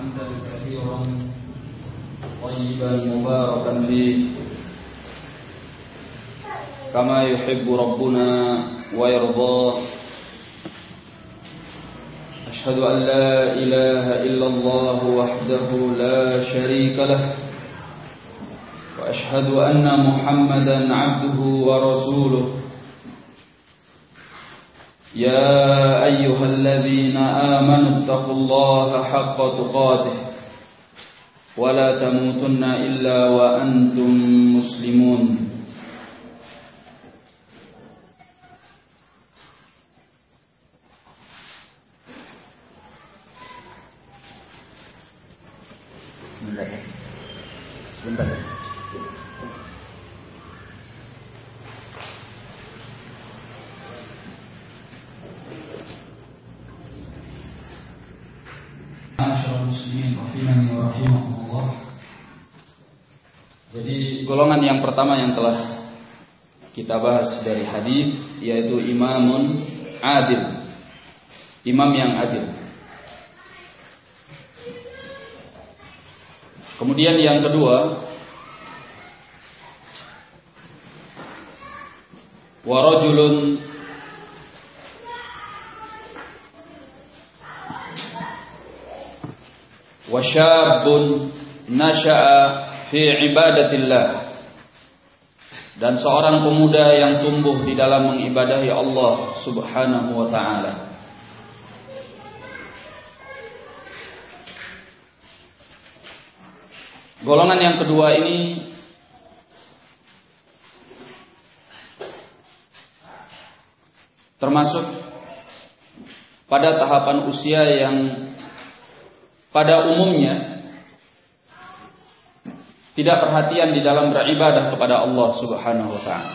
حمدا كثيرا طيبا مباركا فيه كما يحب ربنا ويرضاه. أشهد أن لا إله إلا الله وحده لا شريك له وأشهد أن محمدا عبده ورسوله. يا أيها الذين آمنوا اتقوا الله حق تقاته ولا تموتن إلا وأنتم مسلمون. Sebentar ya. Jadi golongan yang pertama yang telah kita bahas dari hadis yaitu imamun adil, imam yang adil. Kemudian yang kedua, wa rajulun wa syabun nasha'a fi ibadatillah, dan seorang pemuda yang tumbuh di dalam mengibadahi Allah Subhanahu wa ta'ala. Golongan yang kedua ini termasuk pada tahapan usia yang pada umumnya tidak perhatian di dalam beribadah kepada Allah Subhanahu wa ta'ala.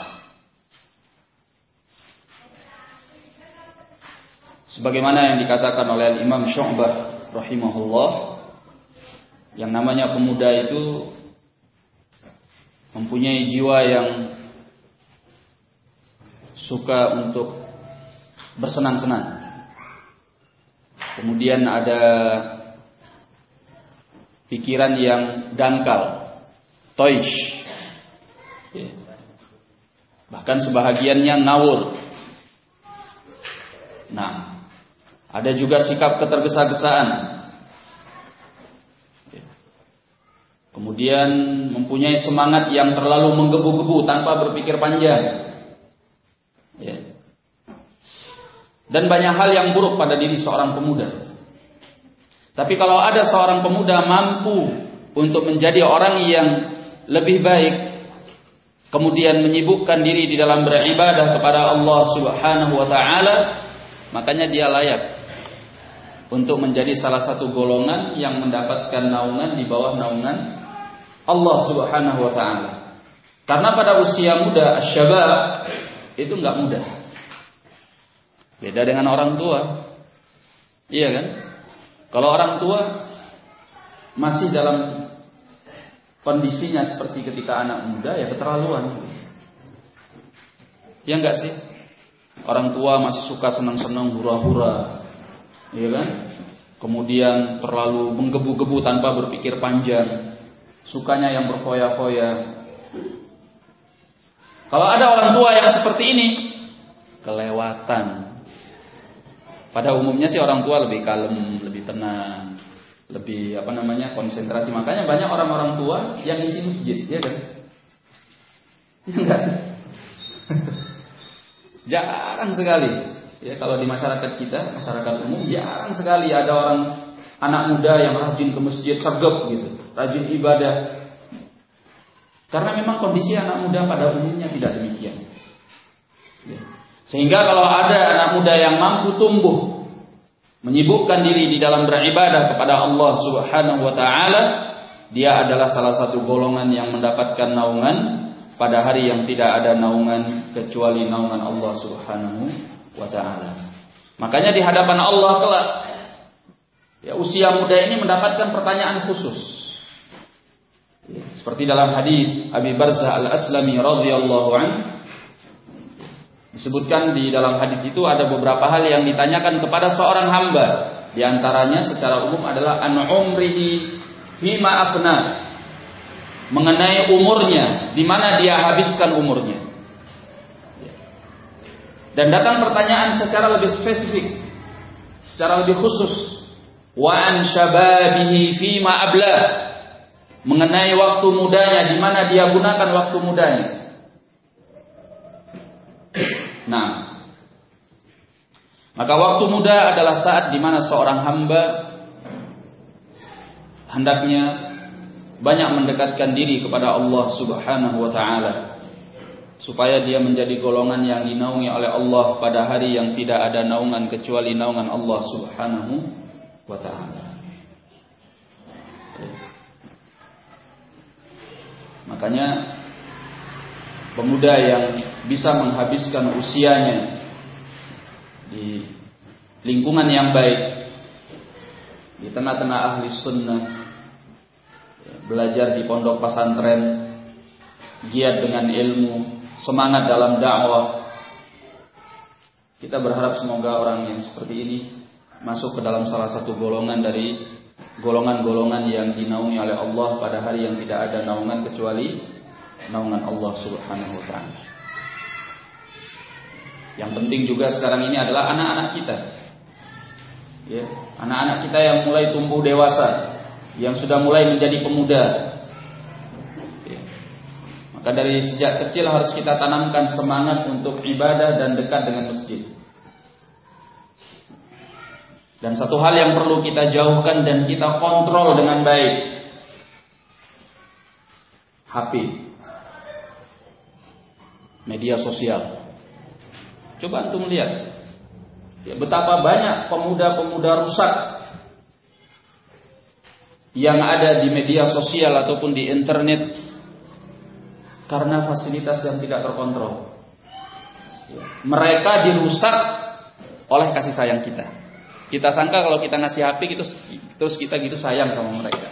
Sebagaimana yang dikatakan oleh Imam Syu'bah rahimahullah, yang namanya pemuda itu mempunyai jiwa yang suka untuk bersenang-senang. Kemudian ada pikiran yang dangkal, toish, bahkan sebahagiannya ngawur. Nah, ada juga sikap ketergesa-gesaan. Kemudian mempunyai semangat yang terlalu menggebu-gebu tanpa berpikir panjang. Dan banyak hal yang buruk pada diri seorang pemuda. Tapi kalau ada seorang pemuda mampu untuk menjadi orang yang lebih baik, kemudian menyibukkan diri di dalam beribadah kepada Allah Subhanahu wa ta'ala, makanya dia layak untuk menjadi salah satu golongan yang mendapatkan naungan di bawah naungan Allah Subhanahu wa ta'ala. Karena pada usia muda, asyabab, itu enggak mudah. Beda dengan orang tua. Iya kan? Kalau orang tua masih dalam kondisinya seperti ketika anak muda, ya keterlaluan. Ya enggak sih? Orang tua masih suka senang-senang, hura-hura. Iya kan? Kemudian terlalu menggebu-gebu tanpa berpikir panjang. Sukanya yang berfoya-foya. Kalau ada orang tua yang seperti ini, kelewatan. Pada umumnya sih orang tua lebih kalem, lebih tenang, lebih konsentrasi. Makanya banyak orang-orang tua yang isi masjid, ya kan? Enggak sih? Jarang sekali. Ya, kalau di masyarakat kita, masyarakat umum, jarang sekali ada orang anak muda yang rajin ke masjid, sergap gitu, rajin ibadah. Karena memang kondisi anak muda pada umumnya tidak demikian. Ya. Sehingga kalau ada anak muda yang mampu tumbuh, menyibukkan diri di dalam beribadah kepada Allah Subhanahu wa ta'ala, dia adalah salah satu golongan yang mendapatkan naungan pada hari yang tidak ada naungan kecuali naungan Allah Subhanahu wa ta'ala. Makanya di hadapan Allah kelak, ya, usia muda ini mendapatkan pertanyaan khusus. Seperti dalam hadis Abi Barzah Al-Aslami radhiyallahu anhu, disebutkan di dalam hadis itu ada beberapa hal yang ditanyakan kepada seorang hamba Di antaranya secara umum adalah an umrihi fima afna, mengenai umurnya, di mana dia habiskan umurnya. Dan datang pertanyaan secara lebih spesifik, secara lebih khusus, wa an syababihi fima abla, mengenai waktu mudanya, di mana dia gunakan waktu mudanya. Nah, maka waktu muda adalah saat di mana seorang hamba hendaknya banyak mendekatkan diri kepada Allah Subhanahu wa taala, supaya dia menjadi golongan yang dinaungi oleh Allah pada hari yang tidak ada naungan kecuali naungan Allah Subhanahu wa taala. Makanya pemuda yang bisa menghabiskan usianya di lingkungan yang baik, di tengah-tengah ahli sunnah, belajar di pondok pesantren, giat dengan ilmu, semangat dalam dakwah. Kita berharap semoga orang yang seperti ini masuk ke dalam salah satu golongan dari golongan-golongan yang dinaungi oleh Allah pada hari yang tidak ada naungan kecuali naungan Allah Subhanahu wa taala. Yang penting juga sekarang ini adalah anak-anak kita. Ya, anak-anak kita yang mulai tumbuh dewasa, yang sudah mulai menjadi pemuda. Ya. Maka dari sejak kecil harus kita tanamkan semangat untuk ibadah dan dekat dengan masjid. Dan satu hal yang perlu kita jauhkan dan kita kontrol dengan baik, HP, media sosial. Coba antum lihat, ya, betapa banyak pemuda-pemuda rusak yang ada di media sosial ataupun di internet karena fasilitas yang tidak terkontrol. Ya, mereka dirusak oleh kasih sayang kita. Kita sangka kalau kita ngasih HP terus kita gitu sayang sama mereka.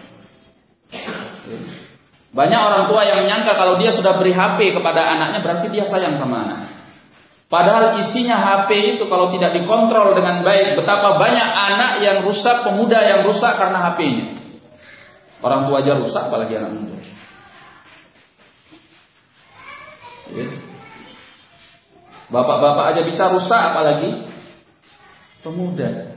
Ya. Banyak orang tua yang menyangka kalau dia sudah beri HP kepada anaknya berarti dia sayang sama anak. Padahal isinya HP itu kalau tidak dikontrol dengan baik, betapa banyak anak yang rusak, pemuda yang rusak karena HP-nya. Orang tua aja rusak, apalagi anak muda. Bapak-bapak aja bisa rusak, apalagi pemuda.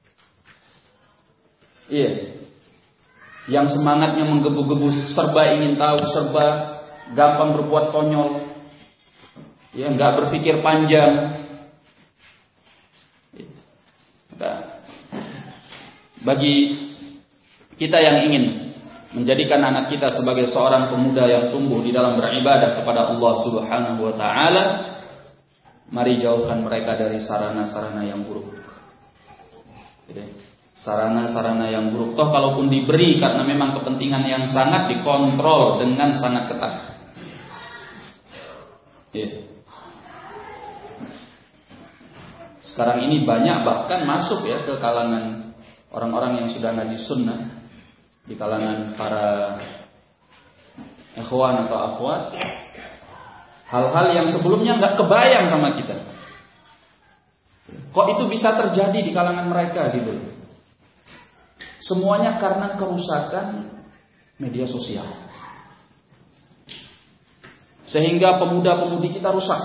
Iya. Yang semangatnya menggebu-gebu, serba ingin tahu, serba gampang berbuat konyol. Ya, enggak berpikir panjang. Bagi kita yang ingin menjadikan anak kita sebagai seorang pemuda yang tumbuh di dalam beribadah kepada Allah Subhanahu wa taala, mari jauhkan mereka dari sarana-sarana yang buruk. Sarana-sarana yang buruk. Toh kalaupun diberi karena memang kepentingan yang sangat, dikontrol dengan sangat ketat. Sekarang ini banyak bahkan masuk ya ke kalangan orang-orang yang sudah ngaji sunnah, di kalangan para ikhwan atau akhwat, hal-hal yang sebelumnya nggak kebayang sama kita. Kok itu bisa terjadi di kalangan mereka gitu? Semuanya karena kerusakan media sosial. Sehingga pemuda-pemudi kita rusak.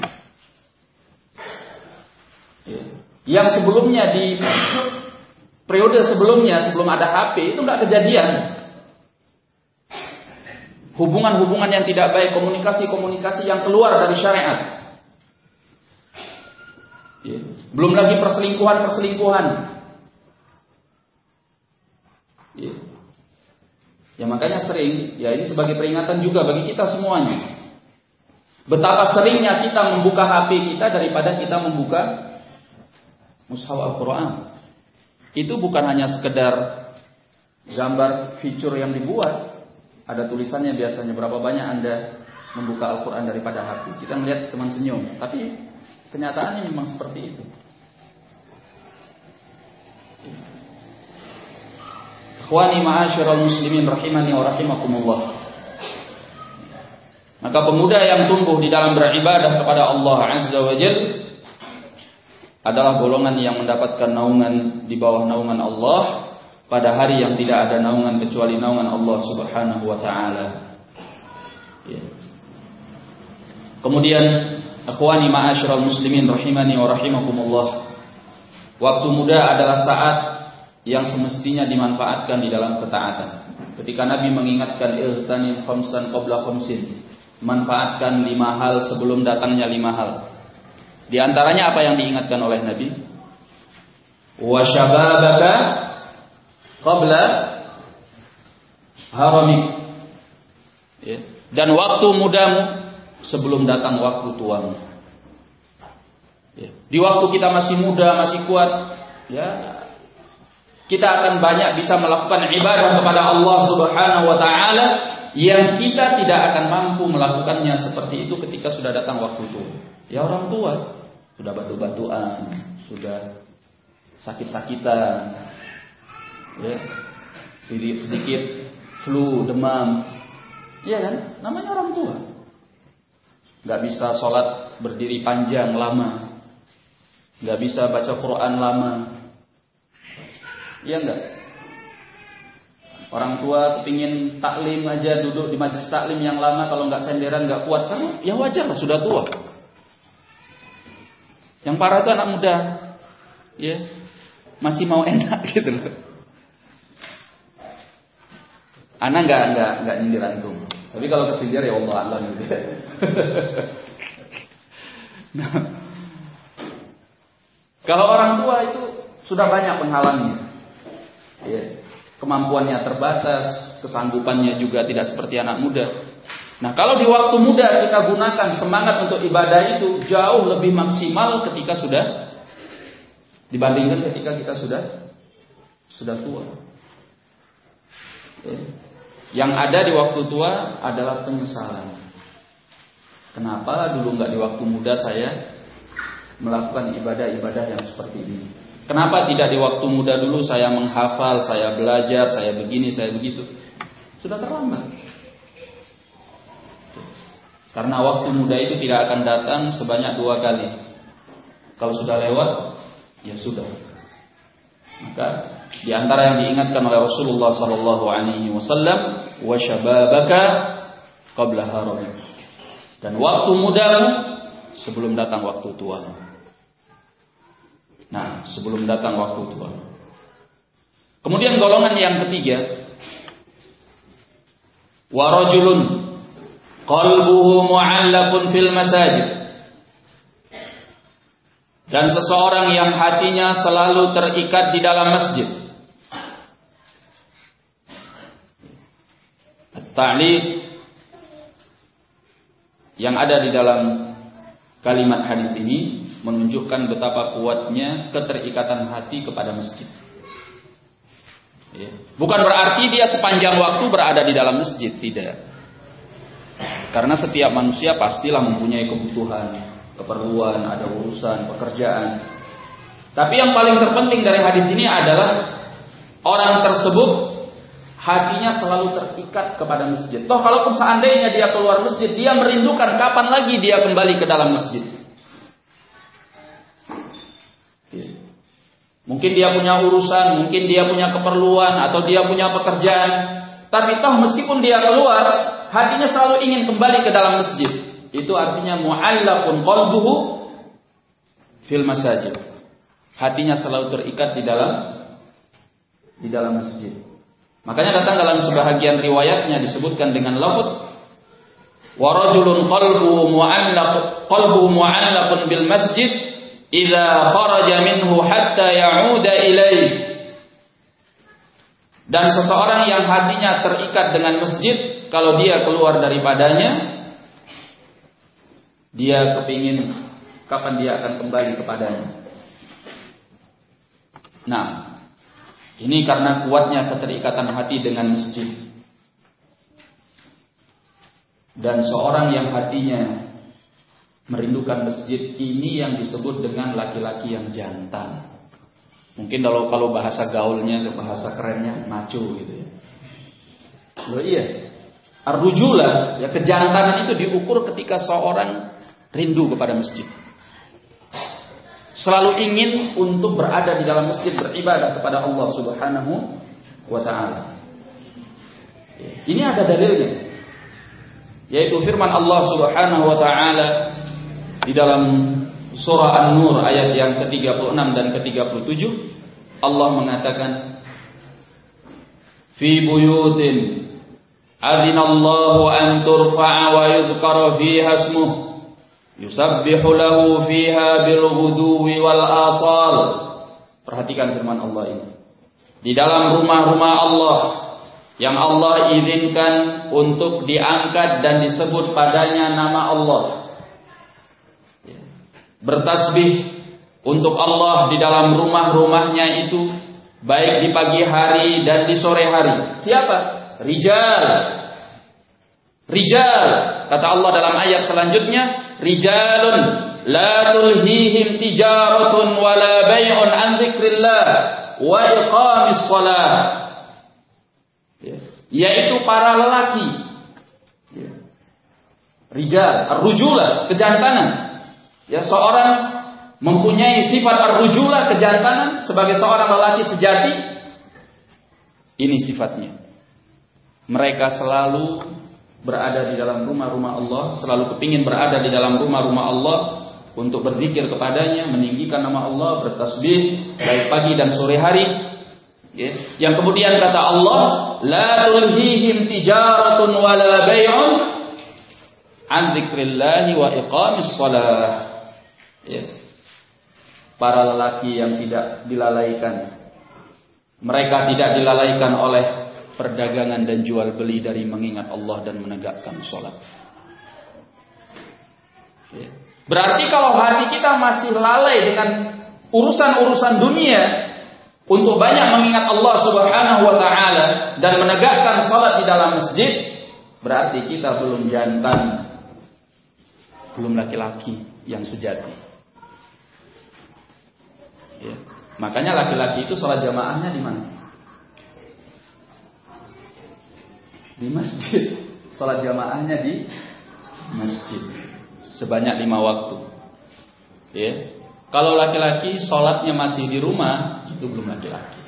Yang sebelumnya di periode sebelumnya, sebelum ada HP, itu nggak kejadian. Hubungan-hubungan yang tidak baik, komunikasi-komunikasi yang keluar dari syariat. Belum lagi perselingkuhan-perselingkuhan. Ya makanya sering, ya ini sebagai peringatan juga bagi kita semuanya. Betapa seringnya kita membuka HP kita daripada kita membuka Mushaf Al-Quran. Itu bukan hanya sekedar gambar fitur yang dibuat. Ada tulisannya biasanya berapa banyak Anda membuka Al-Quran daripada HP. Kita melihat teman senyum, tapi kenyataannya memang seperti itu. Ikhwani ma'asyiral muslimin rahimani wa rahimakumullah. Maka pemuda yang tumbuh di dalam beribadah kepada Allah Azza wa Jalla adalah golongan yang mendapatkan naungan di bawah naungan Allah pada hari yang tidak ada naungan kecuali naungan Allah Subhanahu wa taala. Ya. Kemudian akhwani ma'asyiral muslimin rahimani wa rahimakumullah. Waktu muda adalah saat yang semestinya dimanfaatkan di dalam ketaatan. Ketika Nabi mengingatkan iltanim khamsan qabla khamsin, manfaatkan 5 hal sebelum datangnya 5 hal. Di antaranya apa yang diingatkan oleh Nabi? Wa syababaka qabla haramik. Ya. Dan waktu mudamu sebelum datang waktu tuamu. Ya. Di waktu kita masih muda, masih kuat, ya, kita akan banyak bisa melakukan ibadah kepada Allah Subhanahu wa taala yang kita tidak akan mampu melakukannya seperti itu ketika sudah datang waktu tua. Ya, orang tua sudah batu-batuan, sudah sakit-sakitan, ya, sedikit flu, demam, iya kan? Namanya orang tua. Gak bisa sholat berdiri panjang lama, gak bisa baca Quran lama, iya enggak? Orang tua kepingin taklim aja, duduk di majelis taklim yang lama, kalau nggak senderan nggak kuat, karena ya wajar lah, sudah tua. Yang parah itu anak muda, ya, masih mau enak gitu loh. Anak nggak nyindir antum, tapi kalau kesindir ya Allah gitu. Nah, kalau orang tua itu sudah banyak penghalangnya, ya. Kemampuannya terbatas, kesanggupannya juga tidak seperti anak muda. Nah, kalau di waktu muda kita gunakan semangat untuk ibadah itu jauh lebih maksimal ketika sudah dibandingkan ketika kita sudah tua. Yang ada di waktu tua adalah penyesalan. Kenapa dulu nggak di waktu muda saya melakukan ibadah-ibadah yang seperti ini? Kenapa tidak di waktu muda dulu saya menghafal, saya belajar, saya begini, saya begitu? Sudah terlambat. Karena waktu muda itu tidak akan datang sebanyak 2 kali. Kalau sudah lewat, ya sudah. Maka di antara yang diingatkan oleh Rasulullah SAW, wa syababaka qabla haramik. Dan waktu mudamu sebelum datang waktu tua. Nah, sebelum datang waktu tua. Kemudian golongan yang ketiga, wa rajulun qalbuhu mu'allaqun fil masajid. Dan seseorang yang hatinya selalu terikat di dalam masjid. At-ta'liq yang ada di dalam kalimat hadis ini menunjukkan betapa kuatnya keterikatan hati kepada masjid. Bukan berarti dia sepanjang waktu berada di dalam masjid, tidak. Karena setiap manusia pastilah mempunyai kebutuhan, keperluan, ada urusan, pekerjaan. Tapi yang paling terpenting dari hadis ini adalah orang tersebut hatinya selalu terikat kepada masjid. Toh kalaupun seandainya dia keluar masjid, dia merindukan kapan lagi dia kembali ke dalam masjid. Mungkin dia punya urusan, mungkin dia punya keperluan, atau dia punya pekerjaan. Tapi toh meskipun dia keluar, hatinya selalu ingin kembali ke dalam masjid. Itu artinya mu'allaqun qalbuhu fil masajid. Hatinya selalu terikat di dalam masjid. Makanya datang dalam sebahagian riwayatnya disebutkan dengan lafaz wa rajulun qalbuhu mu'allaqun bil masjid idza kharaja minhu hatta ya'uda ilaih. Dan seseorang yang hatinya terikat dengan masjid, kalau dia keluar daripadanya, dia kepingin kapan dia akan kembali kepadanya. Nah, ini karena kuatnya keterikatan hati dengan masjid. Dan seorang yang hatinya merindukan masjid, ini yang disebut dengan laki-laki yang jantan. Mungkin kalau bahasa gaulnya, bahasa kerennya maco gitu ya. Loh iya. Ar-rujulah, ya, kejantanan itu diukur ketika seorang rindu kepada masjid. selalu ingin untuk berada di dalam masjid beribadah kepada Allah Subhanahu wa taala. Ini ada dalilnya, yaitu firman Allah Subhanahu wa taala di dalam surah An-Nur ayat yang ke-36 dan ke-37. Allah mengatakan, fi buyutin adzinallahu an turfa'a wa yudhkara fiha ismuh yusabbihu lahu fiha bil ghuduwi wal asal. Perhatikan firman Allah ini. Di dalam rumah-rumah Allah yang Allah izinkan untuk diangkat dan disebut padanya nama Allah, bertasbih untuk Allah di dalam rumah-rumahnya itu, baik di pagi hari dan di sore hari. Siapa? Rijal. Rijal, kata Allah dalam ayat selanjutnya, rijalun la tulhihim tijaratun wala bai'un an dzikrillah wa iqamis shalah. Yaitu para lelaki. Rijal, ar-rujulah, kejantanan. Ya, seorang mempunyai sifat ar-rujulah, kejantanan, sebagai seorang lelaki sejati. Ini sifatnya. Mereka selalu berada di dalam rumah-rumah Allah, selalu kepingin berada di dalam rumah-rumah Allah untuk berzikir kepadanya, meninggikan nama Allah, bertasbih baik pagi dan sore hari. Yang kemudian kata Allah, la tulhihim tijaratun wala bai'un an dzikrillahi wa iqamis shalah. Para lelaki yang tidak dilalaikan, mereka tidak dilalaikan oleh perdagangan dan jual beli dari mengingat Allah dan menegakkan sholat. Berarti kalau hati kita masih lalai dengan urusan-urusan dunia untuk banyak mengingat Allah Subhanahu wa taala dan menegakkan sholat di dalam masjid, berarti kita belum jantan, belum laki-laki yang sejati. Makanya laki-laki itu sholat jamaahnya di mana? Di masjid. Sholat jamaahnya di masjid sebanyak 5 waktu. Kalau laki-laki sholatnya masih di rumah, itu belum laki-laki.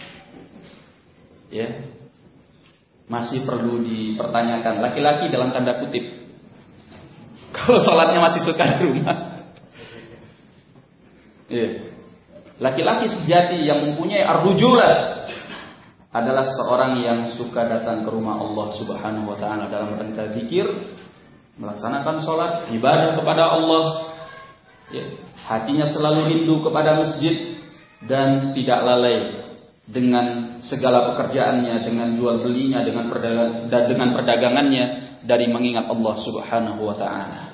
Masih perlu dipertanyakan. Laki-laki dalam tanda kutip. Kalau sholatnya masih suka di rumah. Laki-laki sejati yang mempunyai ar-rujulah adalah seorang yang suka datang ke rumah Allah Subhanahu wa taala dalam rangka zikir, melaksanakan sholat, ibadah kepada Allah. Hatinya selalu rindu kepada masjid dan tidak lalai dengan segala pekerjaannya, dengan jual belinya, dengan perdagangannya dari mengingat Allah Subhanahu wa taala.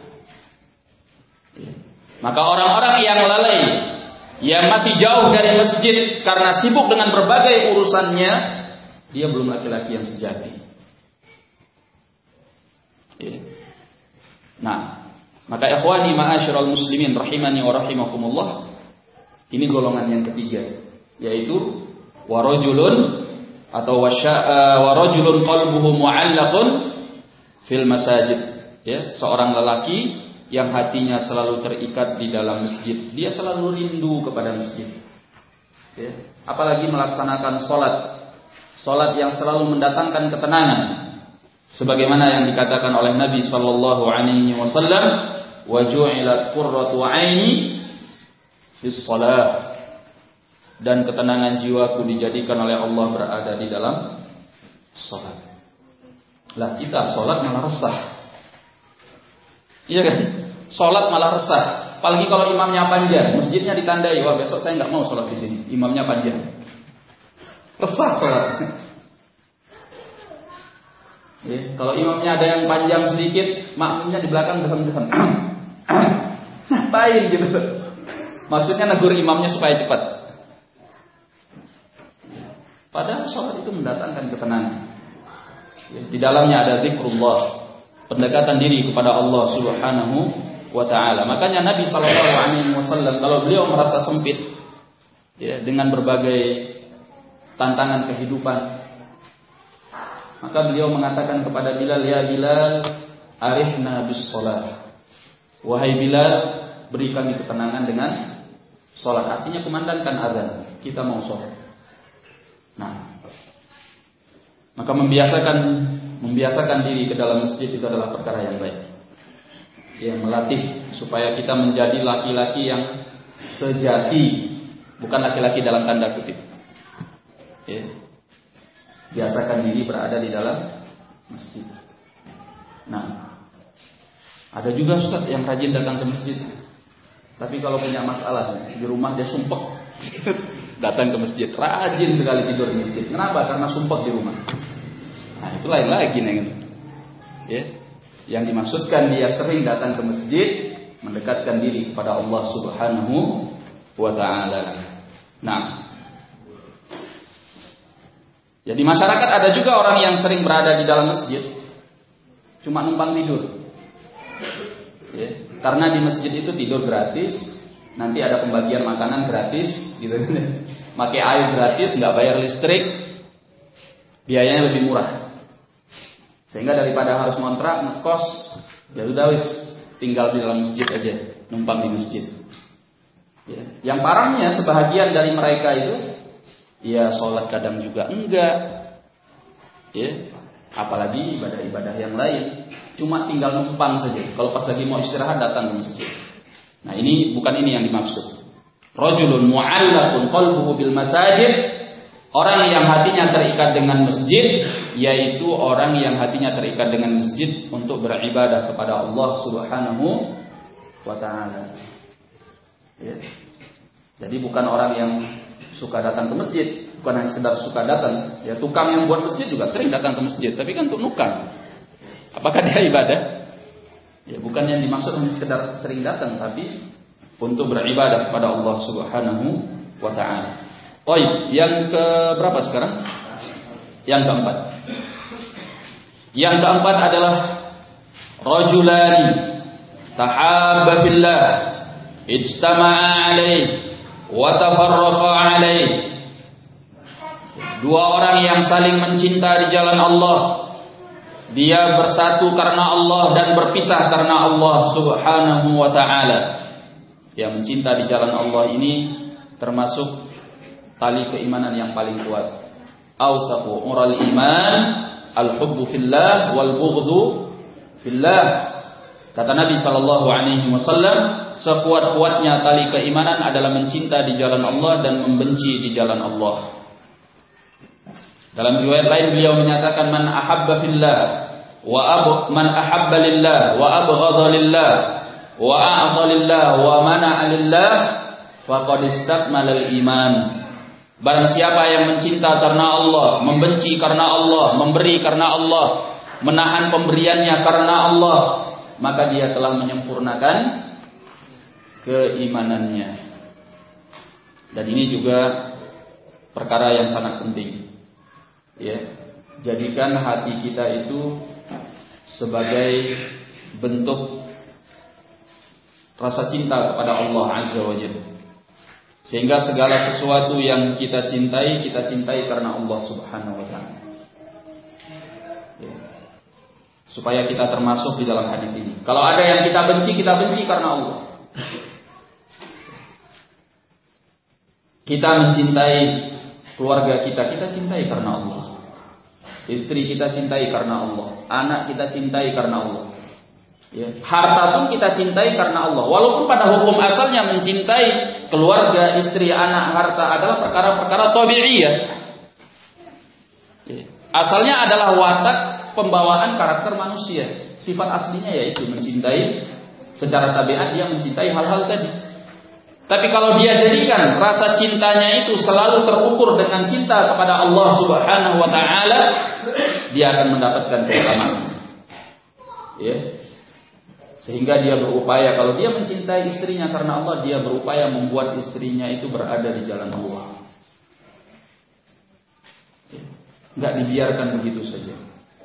Maka orang-orang yang lalai, yang masih jauh dari masjid karena sibuk dengan berbagai urusannya, dia belum laki-laki yang sejati. Nah, maka ikhwani ma'asyiral muslimin rahimani wa rahimakumullah, ini golongan yang ketiga, yaitu warajulun atau warajulun qalbuhu mu'allaqun fil masajid. Seorang lelaki yang hatinya selalu terikat di dalam masjid. Dia selalu rindu kepada masjid. Apalagi melaksanakan sholat yang selalu mendatangkan ketenangan. Sebagaimana yang dikatakan oleh Nabi sallallahu alaihi wasallam, wa ju'ilat qurratu 'aini fis shalah. Dan ketenangan jiwaku dijadikan oleh Allah berada di dalam sholat. Lah kita sholat malah resah. Iya kan? Sholat malah resah. Apalagi kalau imamnya panjang, masjidnya ditandai, wah besok saya nggak mau sholat di sini, imamnya panjang. Resah sholat. Kalau imamnya ada yang panjang sedikit, makmumnya di belakang dehem-dehem. Ngapain gitu? Maksudnya negur imamnya supaya cepat. Padahal sholat itu mendatangkan ketenangan. Di dalamnya ada zikrullah, pendekatan diri kepada Allah Subhanahu wa taala. Makanya Nabi sallallahu alaihi wasallam kalau beliau merasa sempit dengan berbagai tantangan kehidupan, maka beliau mengatakan kepada Bilal, ya Bilal, arihna bis shalah. Wahai Bilal, beri kami ketenangan dengan sholat, artinya kumandangkan azan, kita mau sholat. Nah, maka membiasakan diri ke dalam masjid itu adalah perkara yang baik. Ya, melatih supaya kita menjadi laki-laki yang sejati, bukan laki-laki dalam tanda kutip. Ya. Biasakan diri berada di dalam masjid. Nah, ada juga Ustaz yang rajin datang ke masjid, tapi kalau punya masalah di rumah dia sumpek datang ke masjid, rajin sekali tidur di masjid. Kenapa? Karena sumpek di rumah. Nah, itu lain lagi nih. Ya. Yang dimaksudkan dia sering datang ke masjid, mendekatkan diri kepada Allah Subhanahu wa taala. Nah, jadi masyarakat ada juga orang yang sering berada di dalam masjid cuma numpang tidur. Ya, karena di masjid itu tidur gratis, nanti ada pembagian makanan gratis, gitu kan. Pakai air gratis, nggak bayar listrik, biayanya lebih murah. Sehingga daripada harus ngontrak, ngekos, ya sudah wis tinggal di dalam masjid aja, numpang di masjid. Ya. Yang parahnya sebahagian dari mereka itu, ya sholat kadang juga enggak, ya, apalagi ibadah-ibadah yang lain, cuma tinggal numpang saja. Kalau pas lagi mau istirahat datang ke masjid. Nah, bukan ini yang dimaksud. Rajulun mu'allaqun qalbuhu bil masajid, orang yang hatinya terikat dengan masjid, yaitu orang yang hatinya terikat dengan masjid untuk beribadah kepada Allah Subhanahu wa taala. Ya. Jadi bukan orang yang suka datang ke masjid, bukan hanya sekedar suka datang. Ya, tukang yang buat masjid juga sering datang ke masjid, tapi kan untuk nukang. Apakah dia ibadah? Ya, bukan yang dimaksud hanya sekedar sering datang, tapi untuk beribadah kepada Allah Subhanahu wa taala. Baik, yang ke berapa sekarang? Yang keempat. Yang keempat adalah rajulani tahabba fillah ijtama'a alaihi wa tafarraqa alaihi. Dua orang yang saling mencinta di jalan Allah, dia bersatu karena Allah dan berpisah karena Allah Subhanahu wa taala. Yang mencinta di jalan Allah ini termasuk tali keimanan yang paling kuat. Awsaqu ural iman al-hubbu fillah wal bughdhu fillah. Kata Nabi sallallahu alaihi wasallam, sekuat-kuatnya tali keimanan adalah mencinta di jalan Allah dan membenci di jalan Allah. Dalam riwayat lain beliau menyatakan man ahabba fillah man ahabba lillah wa abghadha lillah wa a'ta lillah wa mana'a lillah faqad istakmala al-iman. Barang siapa yang mencinta karena Allah, membenci karena Allah, memberi karena Allah, menahan pemberiannya karena Allah, maka dia telah menyempurnakan keimanannya. Dan ini juga perkara yang sangat penting. Ya, jadikan hati kita itu sebagai bentuk rasa cinta kepada Allah Azza wa Jalla. Sehingga segala sesuatu yang kita cintai karena Allah Subhanahu wa taala. Ya. Supaya kita termasuk di dalam hadis ini. Kalau ada yang kita benci karena Allah. Kita mencintai keluarga kita cintai karena Allah. Istri kita cintai karena Allah. Anak kita cintai karena Allah. Ya. Harta pun kita cintai karena Allah. Walaupun pada hukum asalnya mencintai keluarga, istri, anak, harta adalah perkara-perkara tabi'iyah. Ya. Asalnya adalah watak pembawaan karakter manusia. Sifat aslinya yaitu mencintai. Secara tabiat dia mencintai hal-hal tadi. Tapi kalau dia jadikan rasa cintanya itu selalu terukur dengan cinta kepada Allah Subhanahu wa taala, dia akan mendapatkan keutamaan. Ya. Sehingga dia berupaya, kalau dia mencintai istrinya karena Allah, dia berupaya membuat istrinya itu berada di jalan Allah. Enggak dibiarkan begitu saja.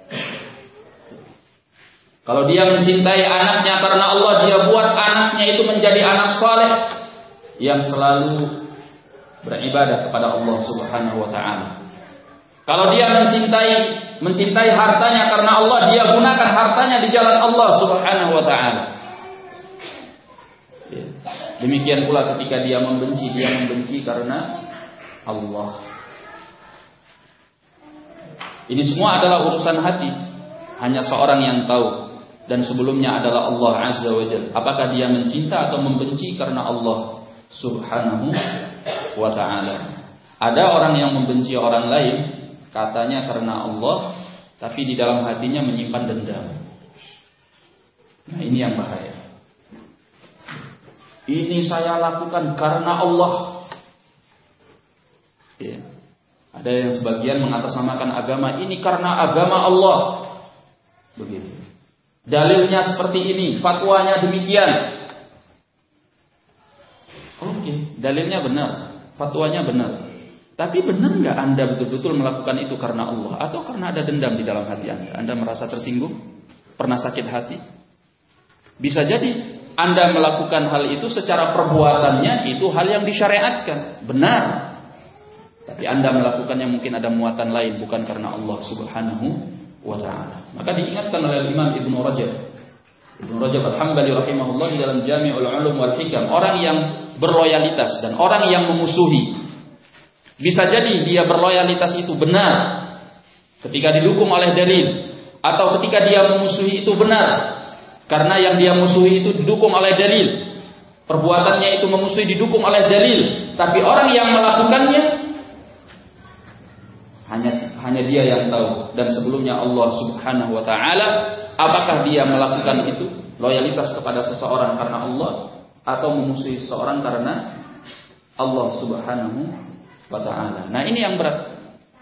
Kalau dia mencintai anaknya karena Allah, dia buat anaknya itu menjadi anak saleh yang selalu beribadah kepada Allah Subhanahu wa taala. Kalau dia mencintai hartanya karena Allah, dia gunakan hartanya di jalan Allah Subhanahu wa taala. Demikian pula ketika dia membenci karena Allah. Ini semua adalah urusan hati. Hanya seorang yang tahu. Dan sebelumnya adalah Allah Azza wa Jalla. Apakah dia mencinta atau membenci karena Allah Subhanahu wa ta'ala. Ada orang yang membenci orang lain, katanya karena Allah, tapi di dalam hatinya menyimpan dendam. Nah, ini yang bahaya. Ini saya lakukan karena Allah. Ya. Ada yang sebagian mengatasnamakan agama ini karena agama Allah. Begitu. Dalilnya seperti ini, fatwanya demikian. Oke, dalilnya benar, fatwanya benar. Tapi benar nggak Anda betul-betul melakukan itu karena Allah atau karena ada dendam di dalam hati Anda? Anda merasa tersinggung? Pernah sakit hati? Bisa jadi Anda melakukan hal itu secara perbuatannya itu hal yang disyariatkan, benar. Tapi Anda melakukannya mungkin ada muatan lain, bukan karena Allah Subhanahu wa ta'ala. Maka diingatkan oleh Imam Ibnu Rajab Al-Hambali rahimahullah di dalam Jami'ul Ulum wal Hikam, orang yang berloyalitas dan orang yang memusuhi, bisa jadi dia berloyalitas itu benar ketika didukung oleh dalil, atau ketika dia memusuhi itu benar karena yang dia musuhi itu didukung oleh dalil, perbuatannya itu memusuhi didukung oleh dalil, tapi orang yang melakukannya hanya dia yang tahu, dan sebelumnya Allah Subhanahu wa ta'ala. Apakah dia melakukan itu loyalitas kepada seseorang karena Allah atau memusuhi seseorang karena Allah Subhanahu wa ta'ala. Nah, ini yang berat.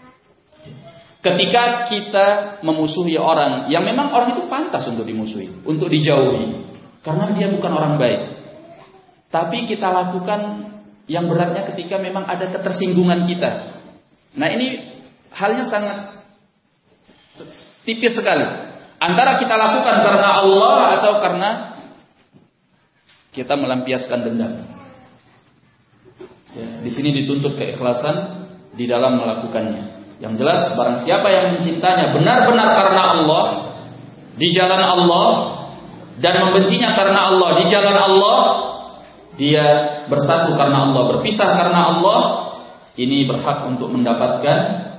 Ketika kita memusuhi orang yang memang orang itu pantas untuk dimusuhi, untuk dijauhi, karena dia bukan orang baik, tapi kita lakukan yang beratnya ketika memang ada ketersinggungan kita. Nah, ini halnya sangat tipis sekali. Antara kita lakukan karena Allah atau karena kita melampiaskan dendam. Ya, di sini dituntut keikhlasan di dalam melakukannya. Yang jelas barang siapa yang mencintanya benar-benar karena Allah, di jalan Allah, dan membencinya karena Allah, di jalan Allah, dia bersatu karena Allah, berpisah karena Allah, ini berhak untuk mendapatkan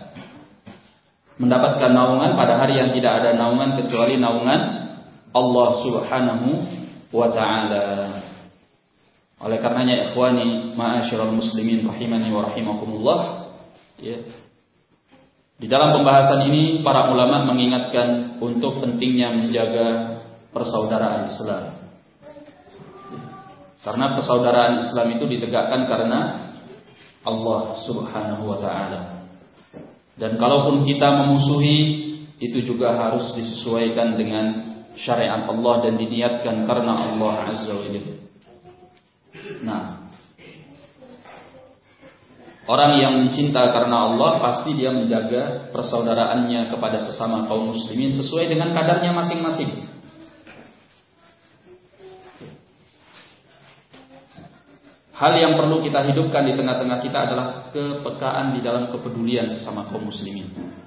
naungan pada hari yang tidak ada naungan kecuali naungan Allah Subhanahu wa ta'ala. Oleh karenanya ikhwani ma'asyiral muslimin rahimani wa rahimakumullah, ya. Di dalam pembahasan ini para ulama mengingatkan untuk pentingnya menjaga persaudaraan Islam. Karena persaudaraan Islam itu ditegakkan karena Allah Subhanahu wa ta'ala. Dan kalaupun kita memusuhi, itu juga harus disesuaikan dengan syariat Allah dan diniatkan karena Allah Azza wa Jalla. Nah, orang yang mencinta karena Allah pasti dia menjaga persaudaraannya kepada sesama kaum muslimin sesuai dengan kadarnya masing-masing. Hal yang perlu kita hidupkan di tengah-tengah kita adalah kepekaan di dalam kepedulian sesama kaum muslimin.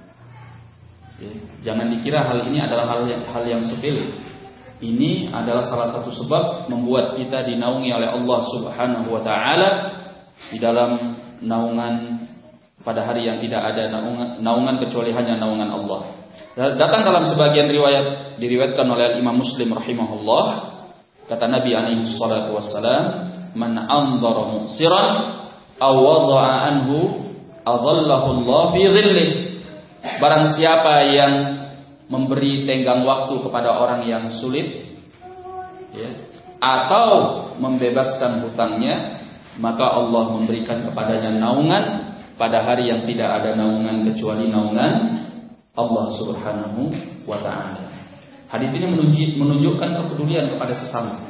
Jangan dikira hal ini adalah hal yang sepele. Ini adalah salah satu sebab membuat kita dinaungi oleh Allah Subhanahu wa ta'ala di dalam naungan pada hari yang tidak ada naungan kecuali hanya naungan Allah. Datang dalam sebagian riwayat, diriwayatkan oleh Imam Muslim rahimahullah, kata Nabi alaihi salatu wassalam, man anzara mu'siran aw wada'a anhu adhallahu Allah fi dhillih. Barang siapa yang memberi tenggang waktu kepada orang yang sulit, ya, atau membebaskan hutangnya, maka Allah memberikan kepadanya naungan pada hari yang tidak ada naungan kecuali naungan Allah Subhanahu wa ta'ala. Hadis ini menunjukkan kepedulian kepada sesama.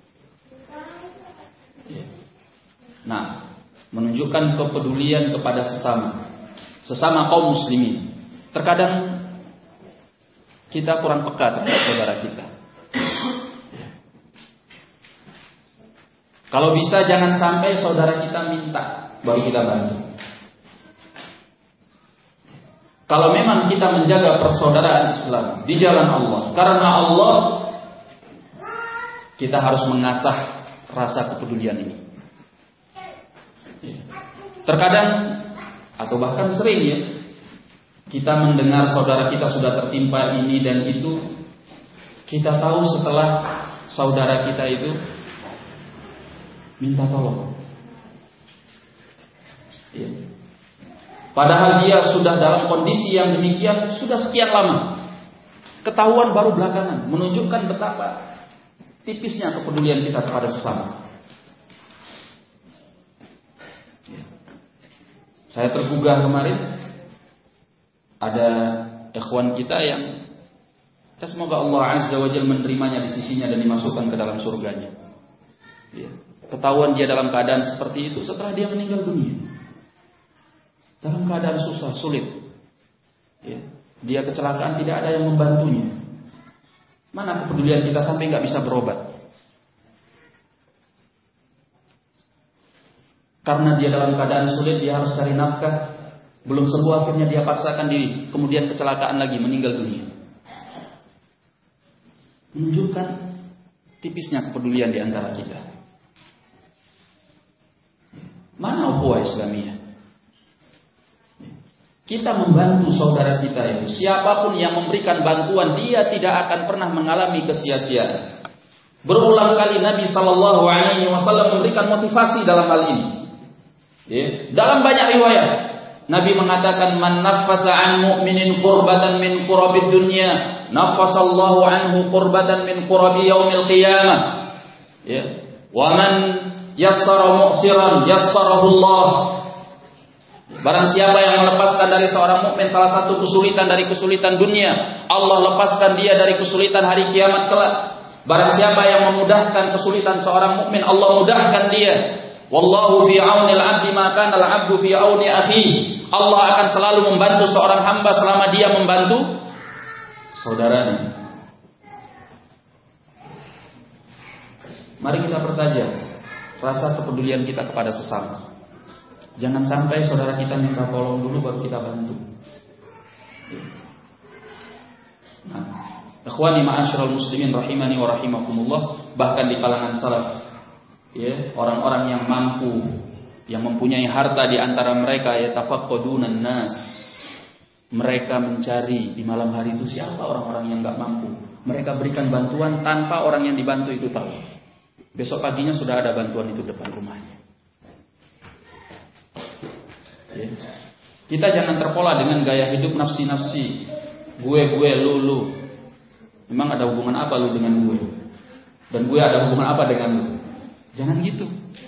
Nah, menunjukkan kepedulian kepada sesama kaum muslimin. Terkadang kita kurang peka terhadap saudara kita. Kalau bisa jangan sampai saudara kita minta baru kita bantu. Kalau memang kita menjaga persaudaraan Islam di jalan Allah, karena Allah, kita harus mengasah rasa kepedulian ini. Terkadang atau bahkan sering ya, kita mendengar saudara kita sudah tertimpa ini dan itu, kita tahu setelah saudara kita itu minta tolong. Ya. Padahal dia sudah dalam kondisi yang demikian sudah sekian lama. Ketahuan baru belakangan, menunjukkan betapa tipisnya kepedulian kita kepada sesama. Ya. Saya tergugah kemarin, ada ikhwan kita yang semoga Allah Azza wa Jalla menerimanya di sisinya dan dimasukkan ke dalam surganya. Ya. Ketahuan dia dalam keadaan seperti itu setelah dia meninggal dunia, dalam keadaan susah, sulit. Ya. Dia kecelakaan, tidak ada yang membantunya. Mana kepedulian kita sampai nggak bisa berobat? Karena dia dalam keadaan sulit, dia harus cari nafkah. Belum sembuh, akhirnya dia paksakan diri, kemudian kecelakaan lagi, meninggal dunia. Menunjukkan tipisnya kepedulian di antara kita. Mana ukhuwah Islamiyah? Kita membantu saudara kita itu, siapapun yang memberikan bantuan, dia tidak akan pernah mengalami kesia-siaan. Berulang kali Nabi SAW memberikan motivasi dalam hal ini. Ya. Dalam banyak riwayat Nabi mengatakan, man nafasa an mu'minin qurbatan min qurabid dunya, nafasallahu anhu qurbatan min qurabi yaumil qiyamah. Ya. Wa man yassara mu'siran yassarahu Allah. Barang siapa yang melepaskan dari seorang mukmin salah satu kesulitan dari kesulitan dunia, Allah lepaskan dia dari kesulitan hari kiamat kelak. Barang siapa yang memudahkan kesulitan seorang mukmin, Allah mudahkan dia. Wallahu fi aunil 'abdi ma kana al-'abdu fi auni akhi. Allah akan selalu membantu seorang hamba selama dia membantu saudaranya. Mari kita pertajam rasa kepedulian kita kepada sesama. Jangan sampai saudara kita minta tolong dulu baru kita bantu. Nah, ikhwani ma'asyiral muslimin rahimani wa rahimakumullah, bahkan di kalangan salaf, ya, orang-orang yang mampu, yang mempunyai harta di antara mereka, ya tafaqqadunan nas. Mereka mencari di malam hari itu siapa orang-orang yang enggak mampu. Mereka berikan bantuan tanpa orang yang dibantu itu tahu. Besok paginya sudah ada bantuan itu depan rumahnya. Ya. Kita jangan terpola dengan gaya hidup nafsi-nafsi. Gue, lu. Memang ada hubungan apa lu dengan gue? Dan gue ada hubungan apa dengan lu? Jangan gitu.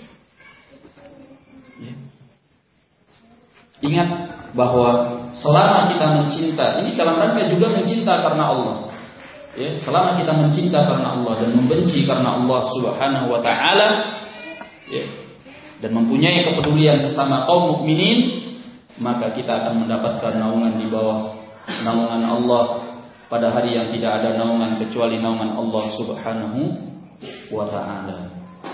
Ya. Ingat bahwa selama kita mencinta, ini dalam rangka juga mencinta karena Allah. Ya, selama kita mencinta karena Allah dan membenci karena Allah Subhanahu wa taala, ya, dan mempunyai kepedulian sesama kaum mukminin, maka kita akan mendapatkan naungan di bawah naungan Allah pada hari yang tidak ada naungan kecuali naungan Allah Subhanahu wa taala.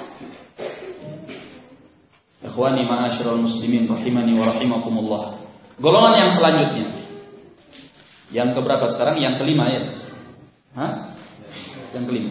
Ikhwani ma'asyiral muslimin rahimani wa rahimakumullah. Golongan yang selanjutnya, yang keberapa sekarang? Yang kelima ya? Hah? Yang kelima.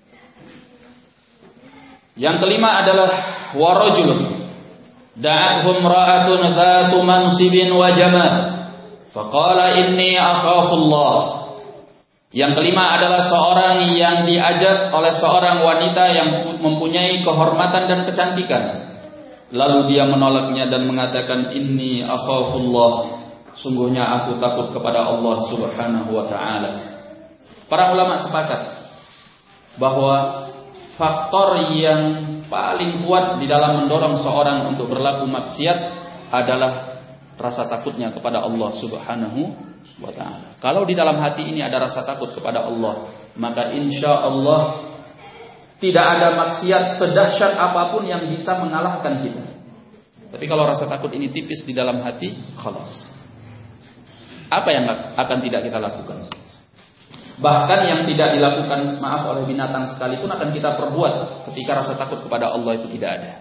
Yang kelima adalah warajulun da'athum ra'atun dzatu mansibin wa jamal faqala inni akhafullah. Yang kelima adalah seorang yang diajak oleh seorang wanita yang mempunyai kehormatan dan kecantikan, lalu dia menolaknya dan mengatakan inni akhafullah, sungguhnya aku takut kepada Allah Subhanahu wa taala. Para ulama sepakat bahwa faktor yang paling kuat di dalam mendorong seorang untuk berlaku maksiat adalah rasa takutnya kepada Allah Subhanahu wa ta'ala. Kalau di dalam hati ini ada rasa takut kepada Allah, maka insya Allah tidak ada maksiat sedahsyat apapun yang bisa mengalahkan kita. Tapi kalau rasa takut ini tipis di dalam hati, khalas. Apa yang akan tidak kita lakukan? Bahkan yang tidak dilakukan, maaf, oleh binatang sekalipun akan kita perbuat ketika rasa takut kepada Allah itu tidak ada.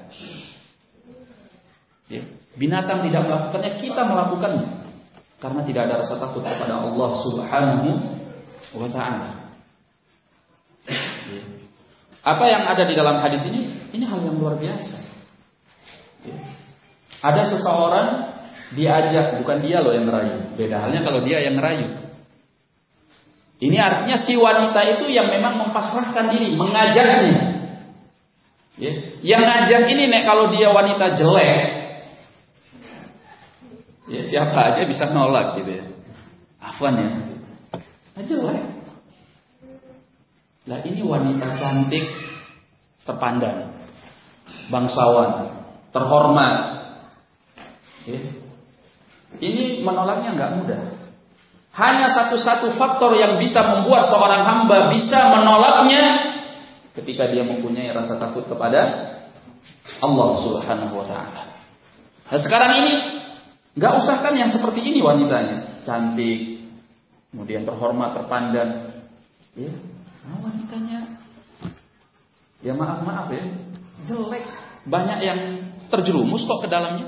Ya. Binatang tidak melakukannya, kita melakukannya karena tidak ada rasa takut kepada Allah Subhanahu wa ta'ala. Ya. Apa yang ada di dalam hadis ini hal yang luar biasa. Ada seseorang diajak, bukan dia loh yang merayu. Beda halnya kalau dia yang merayu. Ini artinya si wanita itu yang memang mempasrahkan diri, mengajaknya. Ya. Yang ngajak ini kalau dia wanita jelek, ya siapa aja bisa nolak gitu ya. Afwan ya, jelek. Lah ini wanita cantik, terpandang, bangsawan, terhormat. Ya. Ini menolaknya nggak mudah. Hanya satu-satu faktor yang bisa membuat seorang hamba bisa menolaknya ketika dia mempunyai rasa takut kepada Allah Subhanahu wa taala. Nah, sekarang ini enggak usahkan yang seperti ini wanitanya, cantik, kemudian terhormat, terpandang. Ya, wanitanya ya maaf ya, jelek. Banyak yang terjerumus kok ke dalamnya.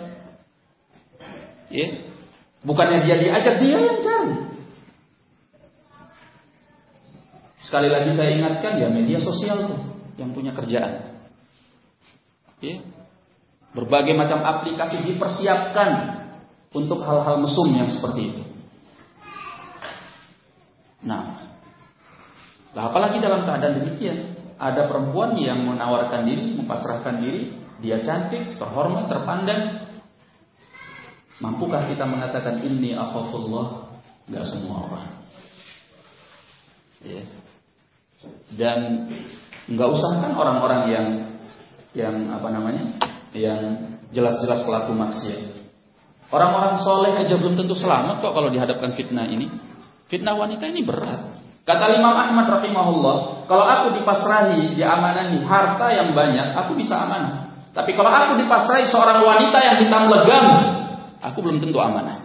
Ya. Bukannya dia diajak, dia yang cari. Sekali lagi saya ingatkan ya, media sosial tuh yang punya kerjaan. Ya. Berbagai macam aplikasi dipersiapkan untuk hal-hal mesum yang seperti itu. Nah, apalagi dalam keadaan demikian, ada perempuan yang menawarkan diri, mempasrahkan diri, dia cantik, terhormat, terpandang. Mampukah kita mengatakan inni akhafullah? Enggak semua orang. Ya. Dan enggak usahkan orang-orang yang jelas-jelas pelaku maksiat. Orang-orang soleh aja belum tentu selamat kok kalau dihadapkan fitnah ini. Fitnah wanita ini berat. Kata Imam Ahmad rahimahullah, kalau aku dipasrahi, diamanahi harta yang banyak, aku bisa amanah. Tapi kalau aku dipasrahi seorang wanita yang hitam legam, aku belum tentu amanah.